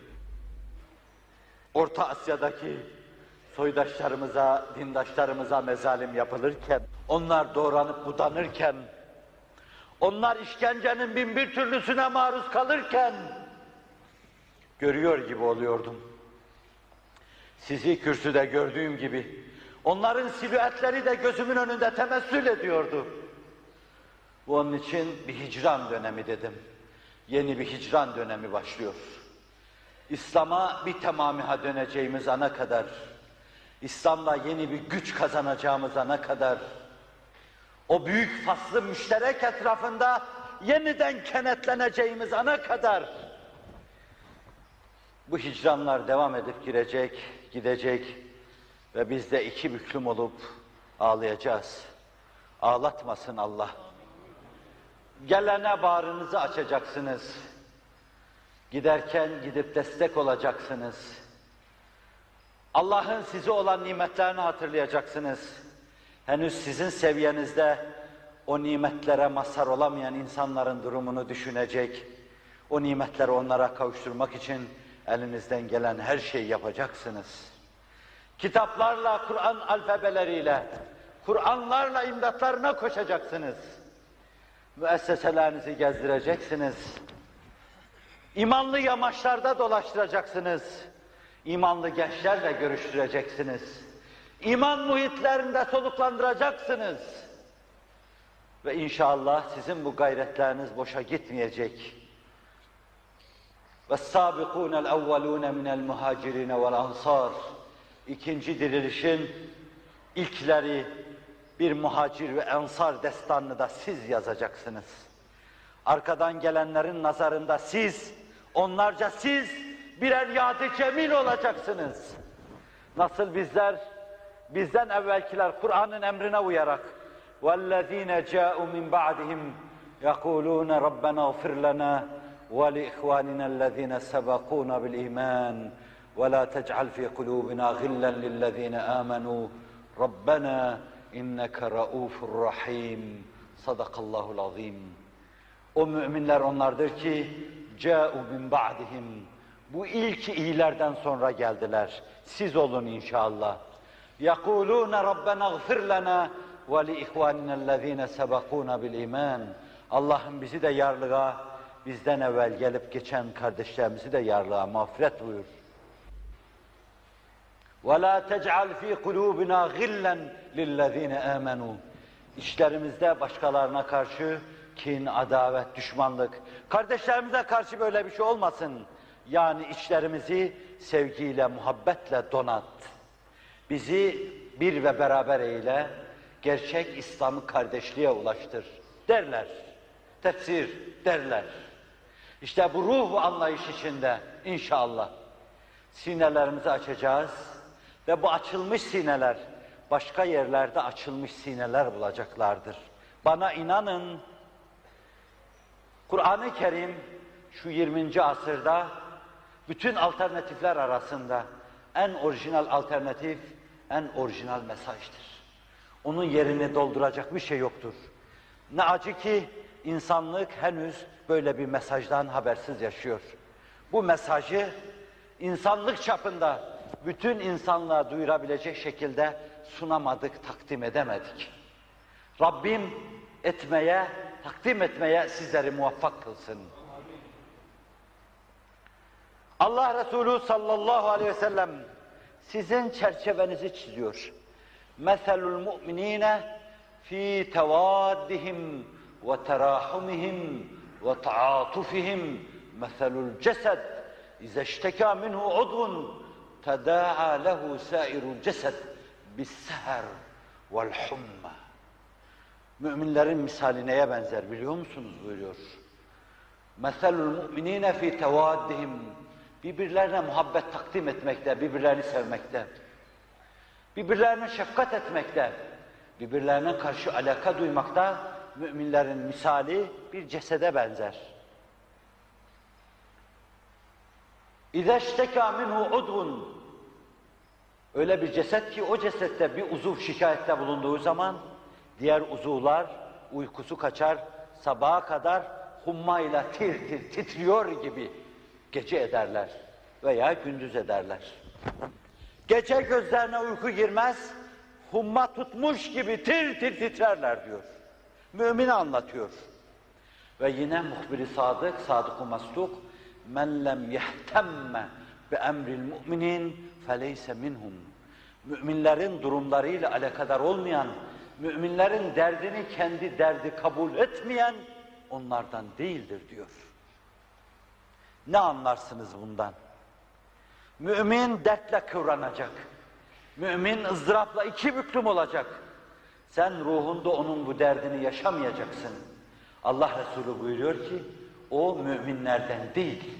Orta Asya'daki soydaşlarımıza, dindaşlarımıza mezalim yapılırken, onlar doğranıp budanırken, onlar işkencenin bin bir türlüsüne maruz kalırken, görüyor gibi oluyordum. Sizi kürsüde gördüğüm gibi, onların silüetleri de gözümün önünde temessül ediyordu. Bu onun için bir hicran dönemi dedim. Yeni bir hicran dönemi başlıyor. İslam'a bir tamamiha döneceğimiz ana kadar, İslam'la yeni bir güç kazanacağımız ana kadar, o büyük faslı müşterek etrafında yeniden kenetleneceğimiz ana kadar, bu hicranlar devam edip girecek, gidecek ve biz de iki büklüm olup ağlayacağız. Ağlatmasın Allah. Gelene bağrınızı açacaksınız. Giderken gidip destek olacaksınız. Allah'ın size olan nimetlerini hatırlayacaksınız. Henüz sizin seviyenizde o nimetlere mazhar olamayan insanların durumunu düşünecek, o nimetleri onlara kavuşturmak için elinizden gelen her şeyi yapacaksınız. Kitaplarla, Kur'an alfabeleriyle, Kur'anlarla imdatlarına koşacaksınız. Müesseselerinizi gezdireceksiniz. İmanlı yamaçlarda dolaştıracaksınız. İmanlı gençlerle görüştüreceksiniz. İman muhitlerinde soluklandıracaksınız. Ve inşallah sizin bu gayretleriniz boşa gitmeyecek. وَالسَّابِقُونَ الْاَوَّلُونَ مِنَ الْمُهَاجِرِينَ وَالْاَنْصَارِ İkinci dirilişin ilkleri bir muhacir ve ensar destanını da siz yazacaksınız. Arkadan gelenlerin nazarında siz, onlarca siz birer yad-ı cemil olacaksınız. Nasıl bizler, bizden evvelkiler Kur'an'ın emrine uyarak وَالَّذ۪ينَ جَاءُوا مِنْ بَعْدِهِمْ يَقُولُونَ رَبَّنَا اغْفِرْ لَنَا وَلِإِخْوَانِنَا الَّذ۪ينَ سَبَقُونَ بِالْإِيمَانِ وَلَا تَجْعَلْ فِي قُلُوبِنَا غِلًّا لِلَّذ۪ينَ آمَنُوا رَبَّنَا اِنَّكَ رَؤُوفٌ رَحِيمٌ Sadakallahu azim. O müminler onlardır ki جَاءُوا مِنْ بَعْدِهِمْ Bu ilk iyilerden sonra geldiler. Siz olun inşallah. يَقُولُونَ رَبَّنَا اغْفِرْ لَنَا وَلِإِخْوَانِنَا الَّذ۪ينَ سَبَقُونَ بِالْإِيمَانِ Allah'ım bizi de yarlığa, bizden evvel gelip geçen kardeşlerimizi de yarlığa mağfiret buyur. وَلَا تَجْعَلْ ف۪ي قُلُوبِنَا غِلًّا لِلَّذ۪ينَ آمَنُوا İşlerimizde başkalarına karşı kin, adavet, düşmanlık, kardeşlerimize karşı böyle bir şey olmasın. Yani içlerimizi sevgiyle, muhabbetle donat. Bizi bir ve beraber eyle, gerçek İslam'ı kardeşliğe ulaştır derler. Tefsir derler. İşte bu ruh ve anlayış içinde inşallah sinelerimizi açacağız ve bu açılmış sineler başka yerlerde açılmış sineler bulacaklardır. Bana inanın, Kur'an-ı Kerim şu yirminci asırda bütün alternatifler arasında en orijinal alternatif, en orijinal mesajdır. Onun yerini dolduracak bir şey yoktur. Ne acı ki insanlık henüz böyle bir mesajdan habersiz yaşıyor. Bu mesajı insanlık çapında bütün insanlığa duyurabilecek şekilde sunamadık, takdim edemedik. Rabbim etmeye, takdim etmeye sizleri muvaffak kılsın. Allah Resulü sallallahu aleyhi ve sellem sizin çerçevenizi çiziyor. مَثَلُ الْمُؤْمِنِينَ ف۪ي تَوَادِّهِمْ وَتَرَاحُمِهِمْ وَتَعَاطُفِهِمْ مَثَلُ الْجَسَدِ اِذَا اشْتَكَى مِنْهُ عُضْوٌ تَدَاعَى لَهُ سَائِرُ الْجَسَدِ بِالسَّهَرِ وَالْحُمَّةِ Müminlerin misali neye benzer biliyor musunuz buyuruyor. مَثَلُ الْمُؤْمِنِينَ ف۪ي تَوَادِّهِمْ Birbirlerine muhabbet takdim etmekte, birbirlerini sevmekte, birbirlerine şefkat etmekte, birbirlerine karşı alaka duymakta müminlerin misali bir cesede benzer. اِذَا اشْتَكَى مِنْهُ عُضْوٌ Öyle bir ceset ki o cesette bir uzuv şikayette bulunduğu zaman diğer uzuvlar uykusu kaçar, sabaha kadar hummayla tir tir titriyor gibi gece ederler veya gündüz ederler. Gece gözlerine uyku girmez, humma tutmuş gibi tir tir titrerler diyor. Mümini anlatıyor. Ve yine muhbir-i sadık, sadık-ı masduk, men lem yehtemme bi emril mu'minin feleyse minhum. Müminlerin durumlarıyla alakadar olmayan, müminlerin derdini kendi derdi kabul etmeyen onlardan değildir diyor. Ne anlarsınız bundan? Mümin dertle kıvranacak. Mümin ızdırapla iki büklüm olacak. Sen ruhunda onun bu derdini yaşamayacaksın. Allah Resulü buyuruyor ki, o müminlerden değil.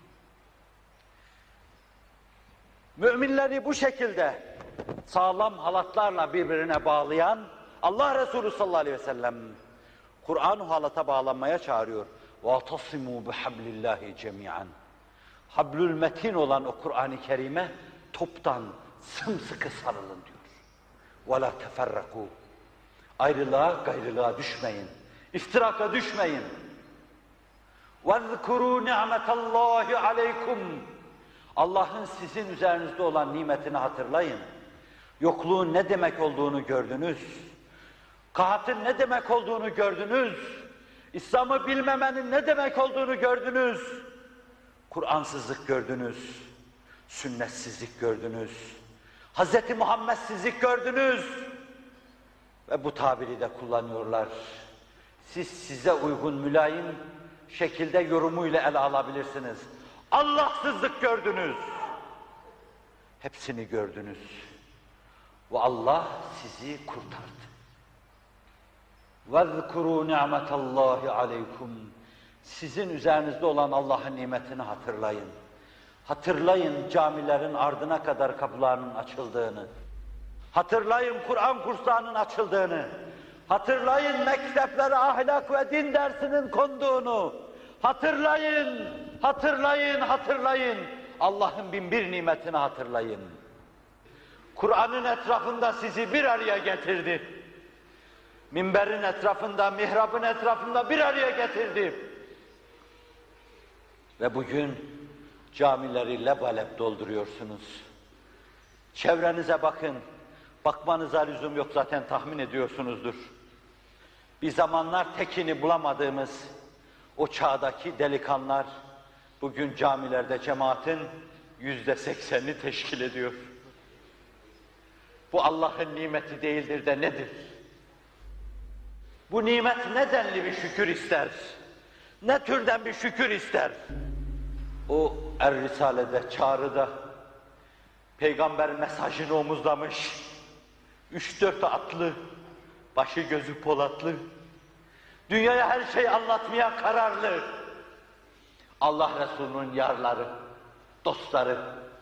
Müminleri bu şekilde sağlam halatlarla birbirine bağlayan Allah Resulü sallallahu aleyhi ve sellem Kur'an-ı halata bağlanmaya çağırıyor. وَاَعْتَصِمُوا بِحَبْلِ اللّٰهِ جَمِيعًا Hablül metin olan o Kur'an-ı Kerim'e toptan sımsıkı sarılın diyor. وَلَا تَفَرَّقُوا Ayrılığa, gayrılığa düşmeyin. İftiraka düşmeyin. وَاذْكُرُوا نِعْمَةَ اللّٰهِ عَلَيْكُمْ Allah'ın sizin üzerinizde olan nimetini hatırlayın. Yokluğun ne demek olduğunu gördünüz. Kahatın ne demek olduğunu gördünüz. İslam'ı bilmemenin ne demek olduğunu gördünüz. Kur'ansızlık gördünüz. Sünnetsizlik gördünüz. Hz. Muhammedsizlik gördünüz. Ve bu tabiri de kullanıyorlar. Siz size uygun mülayim şekilde yorumuyla ele alabilirsiniz. Allahsızlık gördünüz. Hepsini gördünüz. Ve Allah sizi kurtardı. وَذْكُرُوا نِعْمَةَ اللّٰهِ عَلَيْكُمْ Sizin üzerinizde olan Allah'ın nimetini hatırlayın. Hatırlayın camilerin ardına kadar kapılarının açıldığını. Hatırlayın Kur'an kurslarının açıldığını. Hatırlayın mekteplere ahlak ve din dersinin konduğunu. Hatırlayın, hatırlayın, hatırlayın. Allah'ın bin bir nimetini hatırlayın. Kur'an'ın etrafında sizi bir araya getirdi. Minberin etrafında, mihrabın etrafında bir araya getirdi. Ve bugün camileri lebalep dolduruyorsunuz. Çevrenize bakın. Bakmanıza lüzum yok, zaten tahmin ediyorsunuzdur. Bir zamanlar tekini bulamadığımız o çağdaki delikanlılar bugün camilerde cemaatin yüzde seksenini teşkil ediyor. Bu Allah'ın nimeti değildir de nedir? Bu nimet ne denli bir şükür ister? Ne türden bir şükür ister? O Er-Risale'de, çağrıda Peygamber mesajını omuzlamış, üç dört atlı, başı gözü polatlı, dünyaya her şeyi anlatmaya kararlı, Allah Resulü'nün yarları, dostları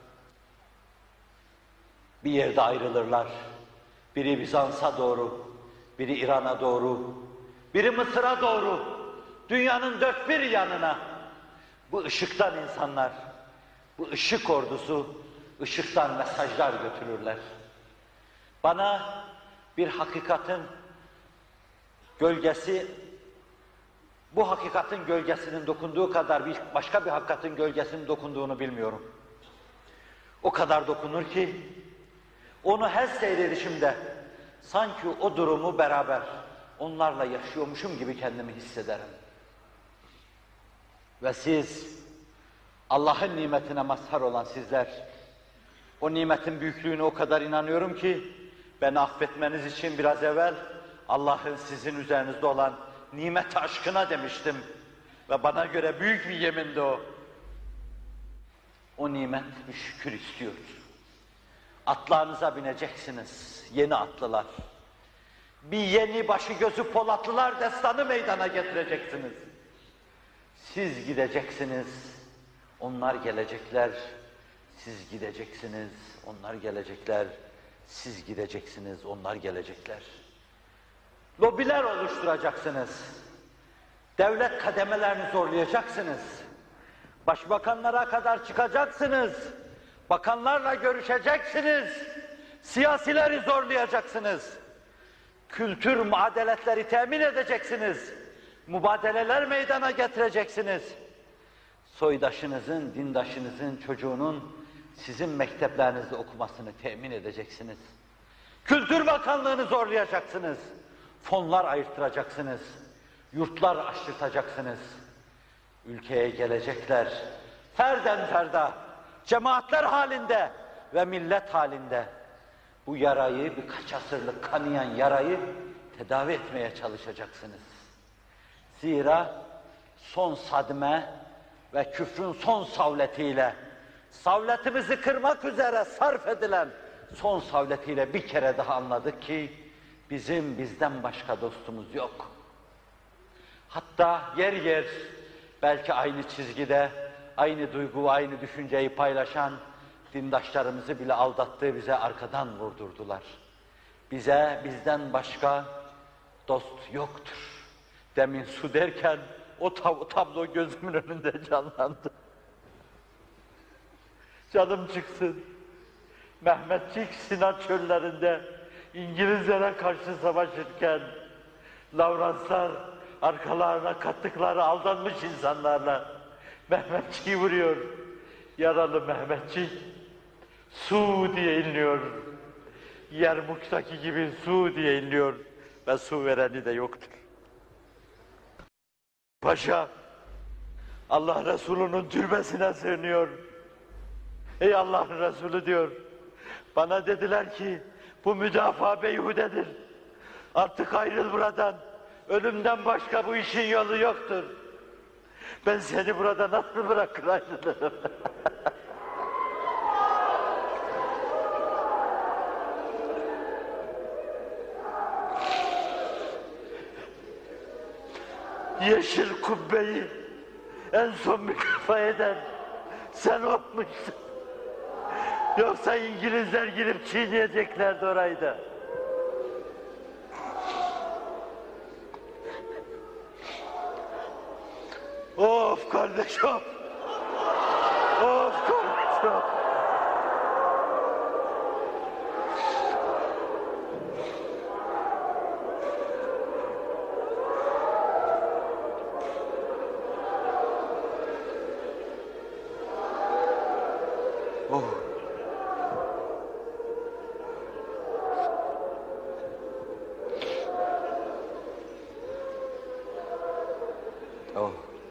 bir yerde ayrılırlar. Biri Bizans'a doğru, biri İran'a doğru, biri Mısır'a doğru, dünyanın dört bir yanına. Bu ışıktan insanlar, bu ışık ordusu, ışıktan mesajlar götürürler. Bana bir hakikatin gölgesi, bu hakikatin gölgesinin dokunduğu kadar bir başka bir hakikatin gölgesinin dokunduğunu bilmiyorum. O kadar dokunur ki, onu her seyredişimde sanki o durumu beraber onlarla yaşıyormuşum gibi kendimi hissederim. Ve siz, Allah'ın nimetine mazhar olan sizler, o nimetin büyüklüğüne o kadar inanıyorum ki, beni affetmeniz için biraz evvel Allah'ın sizin üzerinizde olan nimet aşkına demiştim. Ve bana göre büyük bir yemindi o. O nimet bir şükür istiyor. Atlarınıza bineceksiniz, yeni atlılar. Bir yeni başı gözü polatlılar destanı meydana getireceksiniz. Siz gideceksiniz, onlar gelecekler. Siz gideceksiniz, onlar gelecekler. Siz gideceksiniz, onlar gelecekler. Lobiler oluşturacaksınız. Devlet kademelerini zorlayacaksınız. Başbakanlara kadar çıkacaksınız. Bakanlarla görüşeceksiniz. Siyasileri zorlayacaksınız. Kültür muadeletleri temin edeceksiniz. Mübadeleler meydana getireceksiniz. Soydaşınızın, dindaşınızın çocuğunun sizin mekteplerinizde okumasını temin edeceksiniz. Kültür Bakanlığı'nı zorlayacaksınız. Fonlar ayırttıracaksınız. Yurtlar açtırtacaksınız. Ülkeye gelecekler. Ferden ferda, cemaatler halinde ve millet halinde bu yarayı, birkaç asırlık kanayan yarayı tedavi etmeye çalışacaksınız. Zira son sadme ve küfrün son savletiyle, savletimizi kırmak üzere sarf edilen son savletiyle bir kere daha anladık ki bizim bizden başka dostumuz yok. Hatta yer yer belki aynı çizgide, aynı duygu, aynı düşünceyi paylaşan dindaşlarımızı bile aldattığı bize arkadan vurdurdular. Bize bizden başka dost yoktur. Demin su derken o, tab o tablo gözümün önünde canlandı. Canım çıksın. Mehmetçik Sinan çöllerinde İngilizlere karşı savaşırken Lavranslar arkalarına kattıkları aldanmış insanlarla Mehmetçiği vuruyor. Yaralı Mehmetçik su diye inliyor. Yermuk'taki gibi su diye inliyor ve su vereni de yoktur. Paşa Allah Resulü'nün türbesine sığınıyor. Ey Allah'ın Resulü diyor, bana dediler ki bu müdafaa beyhudedir. Artık ayrıl buradan, ölümden başka bu işin yolu yoktur. Ben seni burada nasıl bırakır ayrılırım? Yeşil kubbeyi en son mükafa eden sen olmuştun. Yoksa İngilizler girip çiğneyeceklerdi orayı da. Of kardeşim! Of kardeşim! Oh! Oh!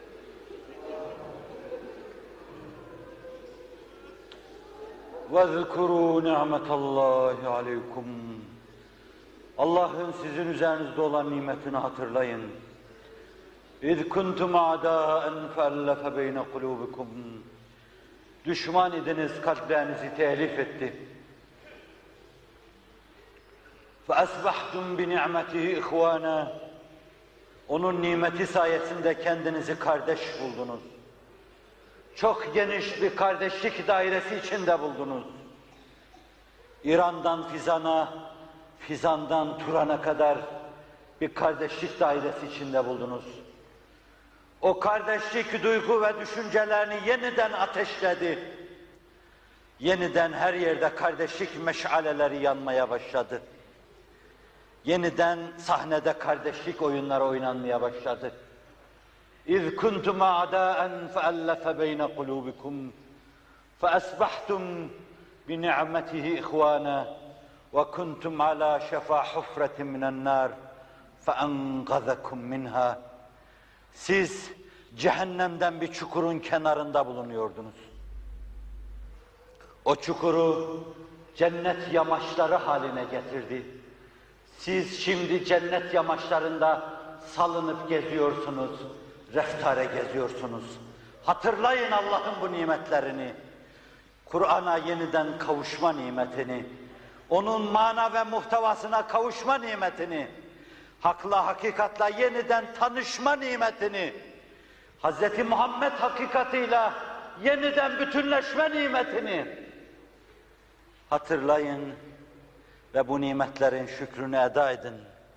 وَذْكُرُوا نِعْمَةَ اللّٰهِ عَلَيْكُمْ Allah'ın sizin üzerinizde olan nimetini hatırlayın. اِذْ كُنْتُمْ عَدَاءً فَأَلَّفَ بَيْنَ قُلُوبِكُمْ Düşman idiniz, kalplerinizi telif etti. فَأَسْبَحْتُمْ بِنِعْمَتِهِ اِخْوَانًا Onun nimeti sayesinde kendinizi kardeş buldunuz. Çok geniş bir kardeşlik dairesi içinde buldunuz. İran'dan Fizan'a, Fizan'dan Turan'a kadar bir kardeşlik dairesi içinde buldunuz. O kardeşlik duygu ve düşüncelerini yeniden ateşledi. Yeniden her yerde kardeşlik meşaleleri yanmaya başladı. Yeniden sahnede kardeşlik oyunları oynanmaya başladı. اِذْ كُنْتُمْ عَدَاءً فَأَلَّفَ بَيْنَ قُلُوبِكُمْ فَأَسْبَحْتُمْ بِنِعْمَتِهِ إِخْوَانًا وَكُنْتُمْ عَلَى شَفَا حُفْرَةٍ مِنَ النَّارِ فَأَنْقَذَكُمْ مِنْهَا Siz cehennemden bir çukurun kenarında bulunuyordunuz. O çukuru cennet yamaçları haline getirdi. Siz şimdi cennet yamaçlarında salınıp geziyorsunuz, reftare geziyorsunuz. Hatırlayın Allah'ın bu nimetlerini, Kur'an'a yeniden kavuşma nimetini, onun mana ve muhtevasına kavuşma nimetini, hakla hakikatla yeniden tanışma nimetini, Hz. Muhammed hakikatıyla yeniden bütünleşme nimetini hatırlayın ve bu nimetlerin şükrünü eda edin.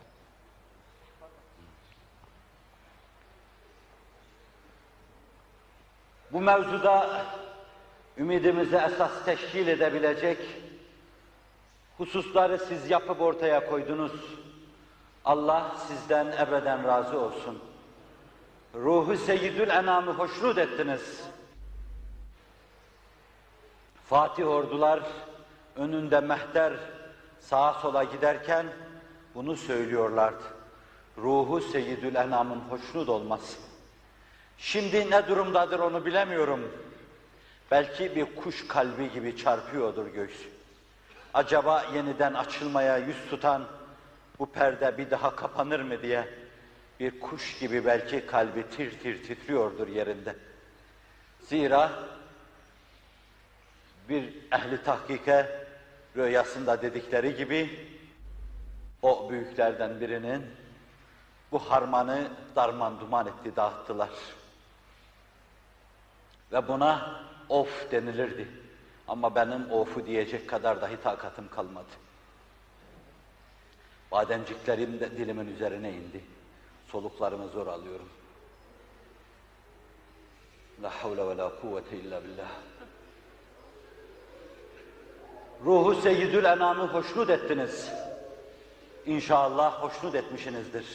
Bu mevzuda ümidimizi esas teşkil edebilecek hususları siz yapıp ortaya koydunuz. Allah sizden ebeden razı olsun. Ruhu Seyyidül Enam'ı hoşnut ettiniz. Fatih ordular önünde mehter sağa sola giderken bunu söylüyorlardı. Ruhu Seyyidül Enam'ın hoşnut olması. Şimdi ne durumdadır onu bilemiyorum. Belki bir kuş kalbi gibi çarpıyordur göğsü. Acaba yeniden açılmaya yüz tutan bu perde bir daha kapanır mı diye bir kuş gibi belki kalbi tir tir titriyordur yerinde. Zira bir ehli tahkike rüyasında dedikleri gibi o büyüklerden birinin bu harmanı darman duman etti, dağıttılar. Ve buna of denilirdi. Ama benim of'u diyecek kadar dahi takatım kalmadı. Bademciklerim de dilimin üzerine indi. Soluklarımı zor alıyorum. La havle ve la kuvvete illa billah. Ruhu Seyyidül Enam'ı hoşnut ettiniz. İnşallah hoşnut etmişsinizdir.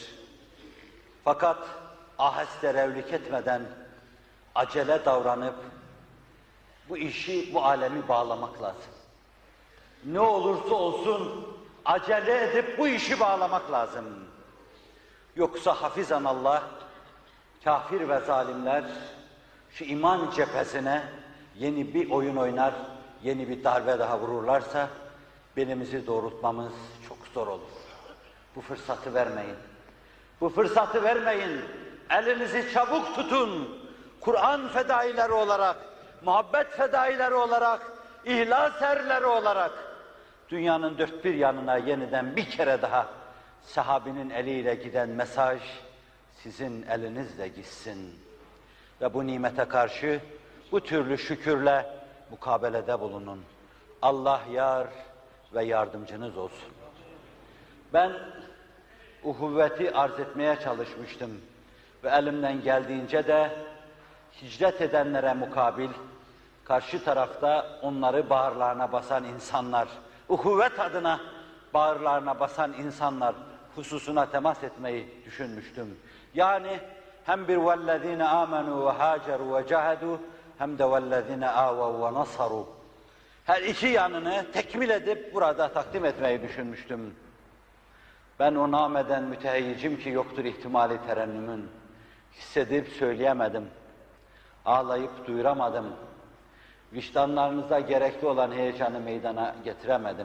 Fakat aheste revlik etmeden acele davranıp bu işi, bu alemi bağlamak lazım. Ne olursa olsun acele edip bu işi bağlamak lazım. Yoksa hafizanallah, kafir ve zalimler şu iman cephesine yeni bir oyun oynar, yeni bir darbe daha vururlarsa belimizi doğrultmamız çok zor olur. Bu fırsatı vermeyin. Bu fırsatı vermeyin. Elinizi çabuk tutun. Kur'an fedaileri olarak, muhabbet fedaileri olarak, ihlas erleri olarak dünyanın dört bir yanına yeniden bir kere daha sahabinin eliyle giden mesaj sizin elinizle gitsin. Ve bu nimete karşı bu türlü şükürle mukabelede bulunun. Allah yar ve yardımcınız olsun. Ben uhuvveti arz etmeye çalışmıştım ve elimden geldiğince de hicret edenlere mukabil, karşı tarafta onları bağırlarına basan insanlar, uhuvvet adına bağırlarına basan insanlar hususuna temas etmeyi düşünmüştüm. Yani hem bir vellezine amenu ve haceru ve cahedu hem de vellezine avav ve nasaru. Her iki yanını tekmil edip burada takdim etmeyi düşünmüştüm. Ben o nameden müteheyyicim ki yoktur ihtimali terennümün. Hissedip söyleyemedim. Ağlayıp duyuramadım. Vicdanlarınıza gerekli olan heyecanı meydana getiremedim.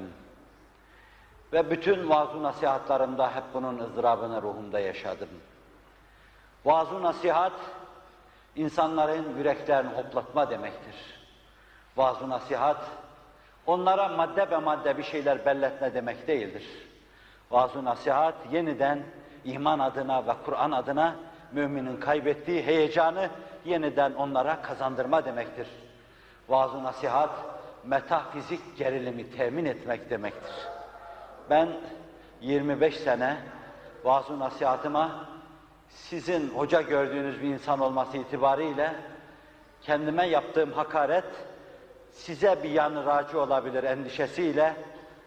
Ve bütün vaaz-ı nasihatlarımda hep bunun ızdırabını ruhumda yaşadım. Vaaz-ı nasihat, insanların yüreklerini hoplatma demektir. Vaaz-ı nasihat, onlara madde be madde bir şeyler belletme demek değildir. Vaaz-ı nasihat, yeniden iman adına ve Kur'an adına müminin kaybettiği heyecanı yeniden onlara kazandırma demektir. Vaaz-ı nasihat, metafizik gerilimi temin etmek demektir. Ben yirmi beş sene vaaz-ı nasihatıma sizin hoca gördüğünüz bir insan olması itibariyle kendime yaptığım hakaret size bir yanı raci olabilir endişesiyle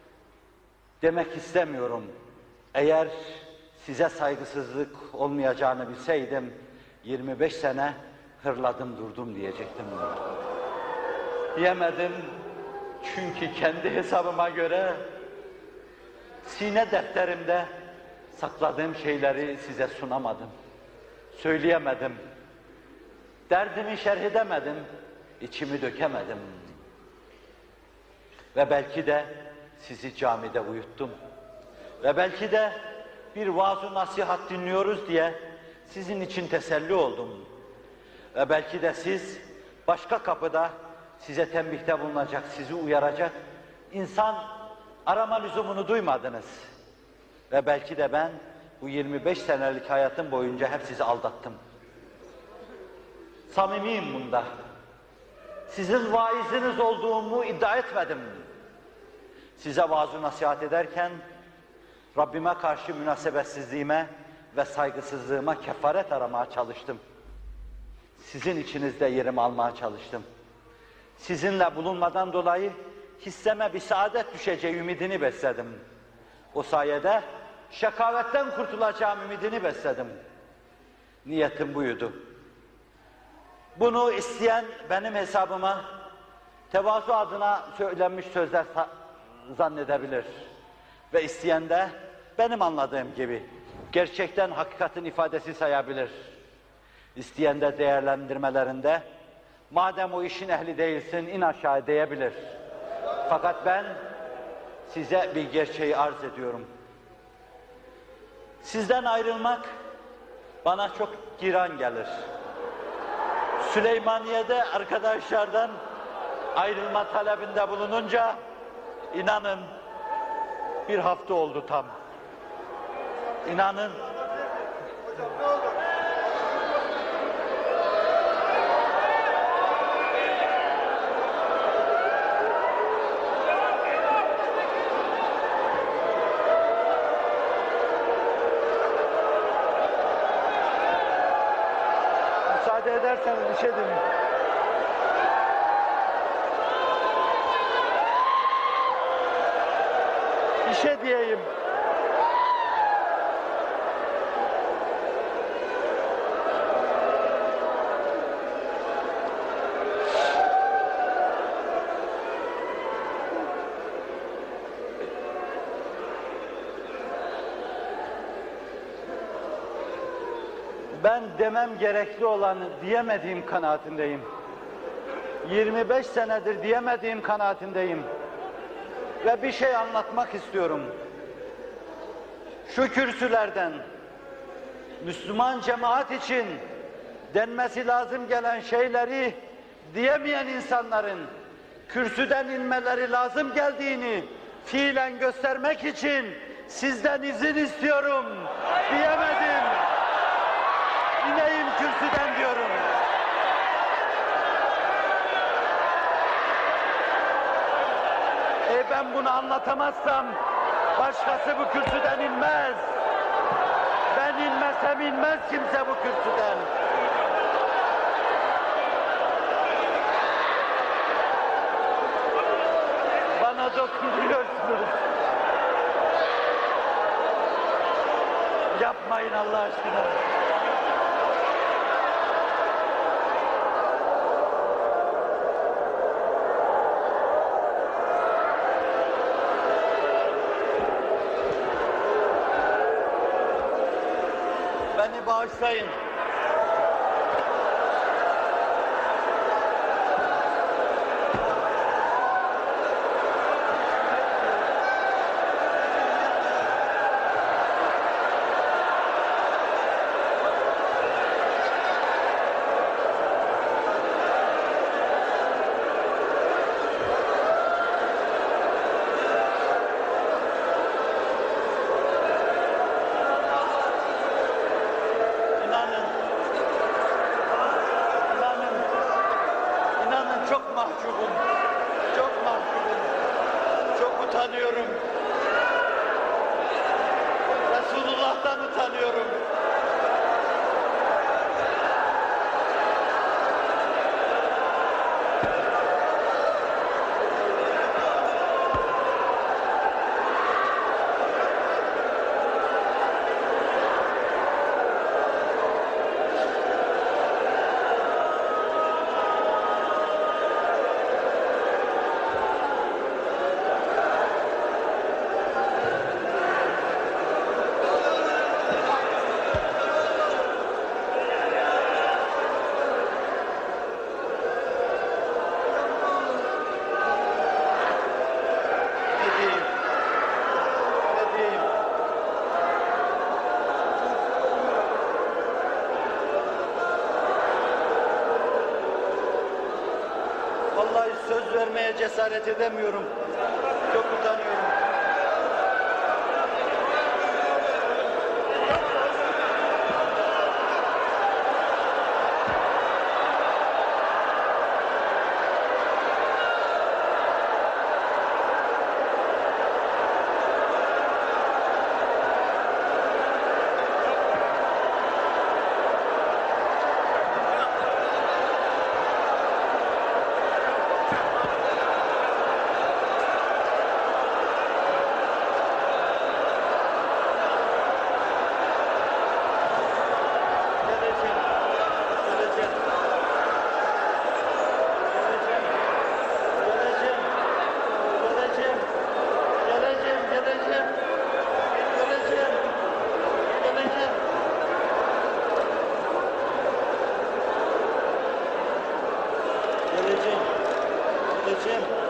demek istemiyorum. Eğer size saygısızlık olmayacağını bilseydim yirmi beş sene hırladım durdum diyecektim. Diyemedim çünkü kendi hesabıma göre sine defterimde sakladığım şeyleri size sunamadım. Söyleyemedim. Derdimi şerh edemedim. İçimi dökemedim. Ve belki de sizi camide uyuttum. Ve belki de bir vaaz-ı nasihat dinliyoruz diye sizin için teselli oldum. Ve belki de siz başka kapıda size tembihte bulunacak, sizi uyaracak insan arama lüzumunu duymadınız. Ve belki de ben bu yirmi beş senelik hayatım boyunca hep sizi aldattım. Samimiyim bunda. Sizin vaiziniz olduğumu iddia etmedim. Size vaaz-ı nasihat ederken Rabbime karşı münasebetsizliğime ve saygısızlığıma kefaret aramaya çalıştım. Sizin içinizde yerimi almaya çalıştım. Sizinle bulunmadan dolayı hisseme bir saadet düşeceği ümidini besledim. O sayede şakavetten kurtulacağım ümidini besledim. Niyetim buydu. Bunu isteyen benim hesabıma tevazu adına söylenmiş sözler zannedebilir. Ve isteyen de benim anladığım gibi gerçekten hakikatin ifadesi sayabilir. İsteyen de değerlendirmelerinde madem o işin ehli değilsin in aşağı diyebilir. Fakat ben size bir gerçeği arz ediyorum. Sizden ayrılmak bana çok giran gelir. Süleymaniye'de arkadaşlardan ayrılma talebinde bulununca inanın bir hafta oldu tam. İnanın müsaade ederseniz bir şey diyeyim. Bir şey diyeyim. Ben demem gerekli olanı diyemediğim kanaatindeyim. yirmi beş senedir diyemediğim kanaatindeyim. Ve bir şey anlatmak istiyorum. Şu kürsülerden Müslüman cemaat için denmesi lazım gelen şeyleri diyemeyen insanların kürsüden inmeleri lazım geldiğini fiilen göstermek için sizden izin istiyorum. Diyemedim. İneyim kürsüden diyorum. E ben bunu anlatamazsam başkası bu kürsüden inmez. Ben inmesem inmez kimse bu kürsüden. Bana dokunuyorsunuz. Yapmayın Allah aşkına. Beni bağışlayın. İnanın, inanın, inanın çok mahcubum, çok mahcubum, çok utanıyorum. Resulullah'tan utanıyorum. Ne diyeyim? Ne diyeyim? Vallahi söz vermeye cesaret edemiyorum. Çok utanıyorum. Geleceğim, geleceğim. Geleceğim, geleceğim. Geleceğim, geleceğim, geleceğim. Geleceğim, geleceğim. Geleceğim, geleceğim.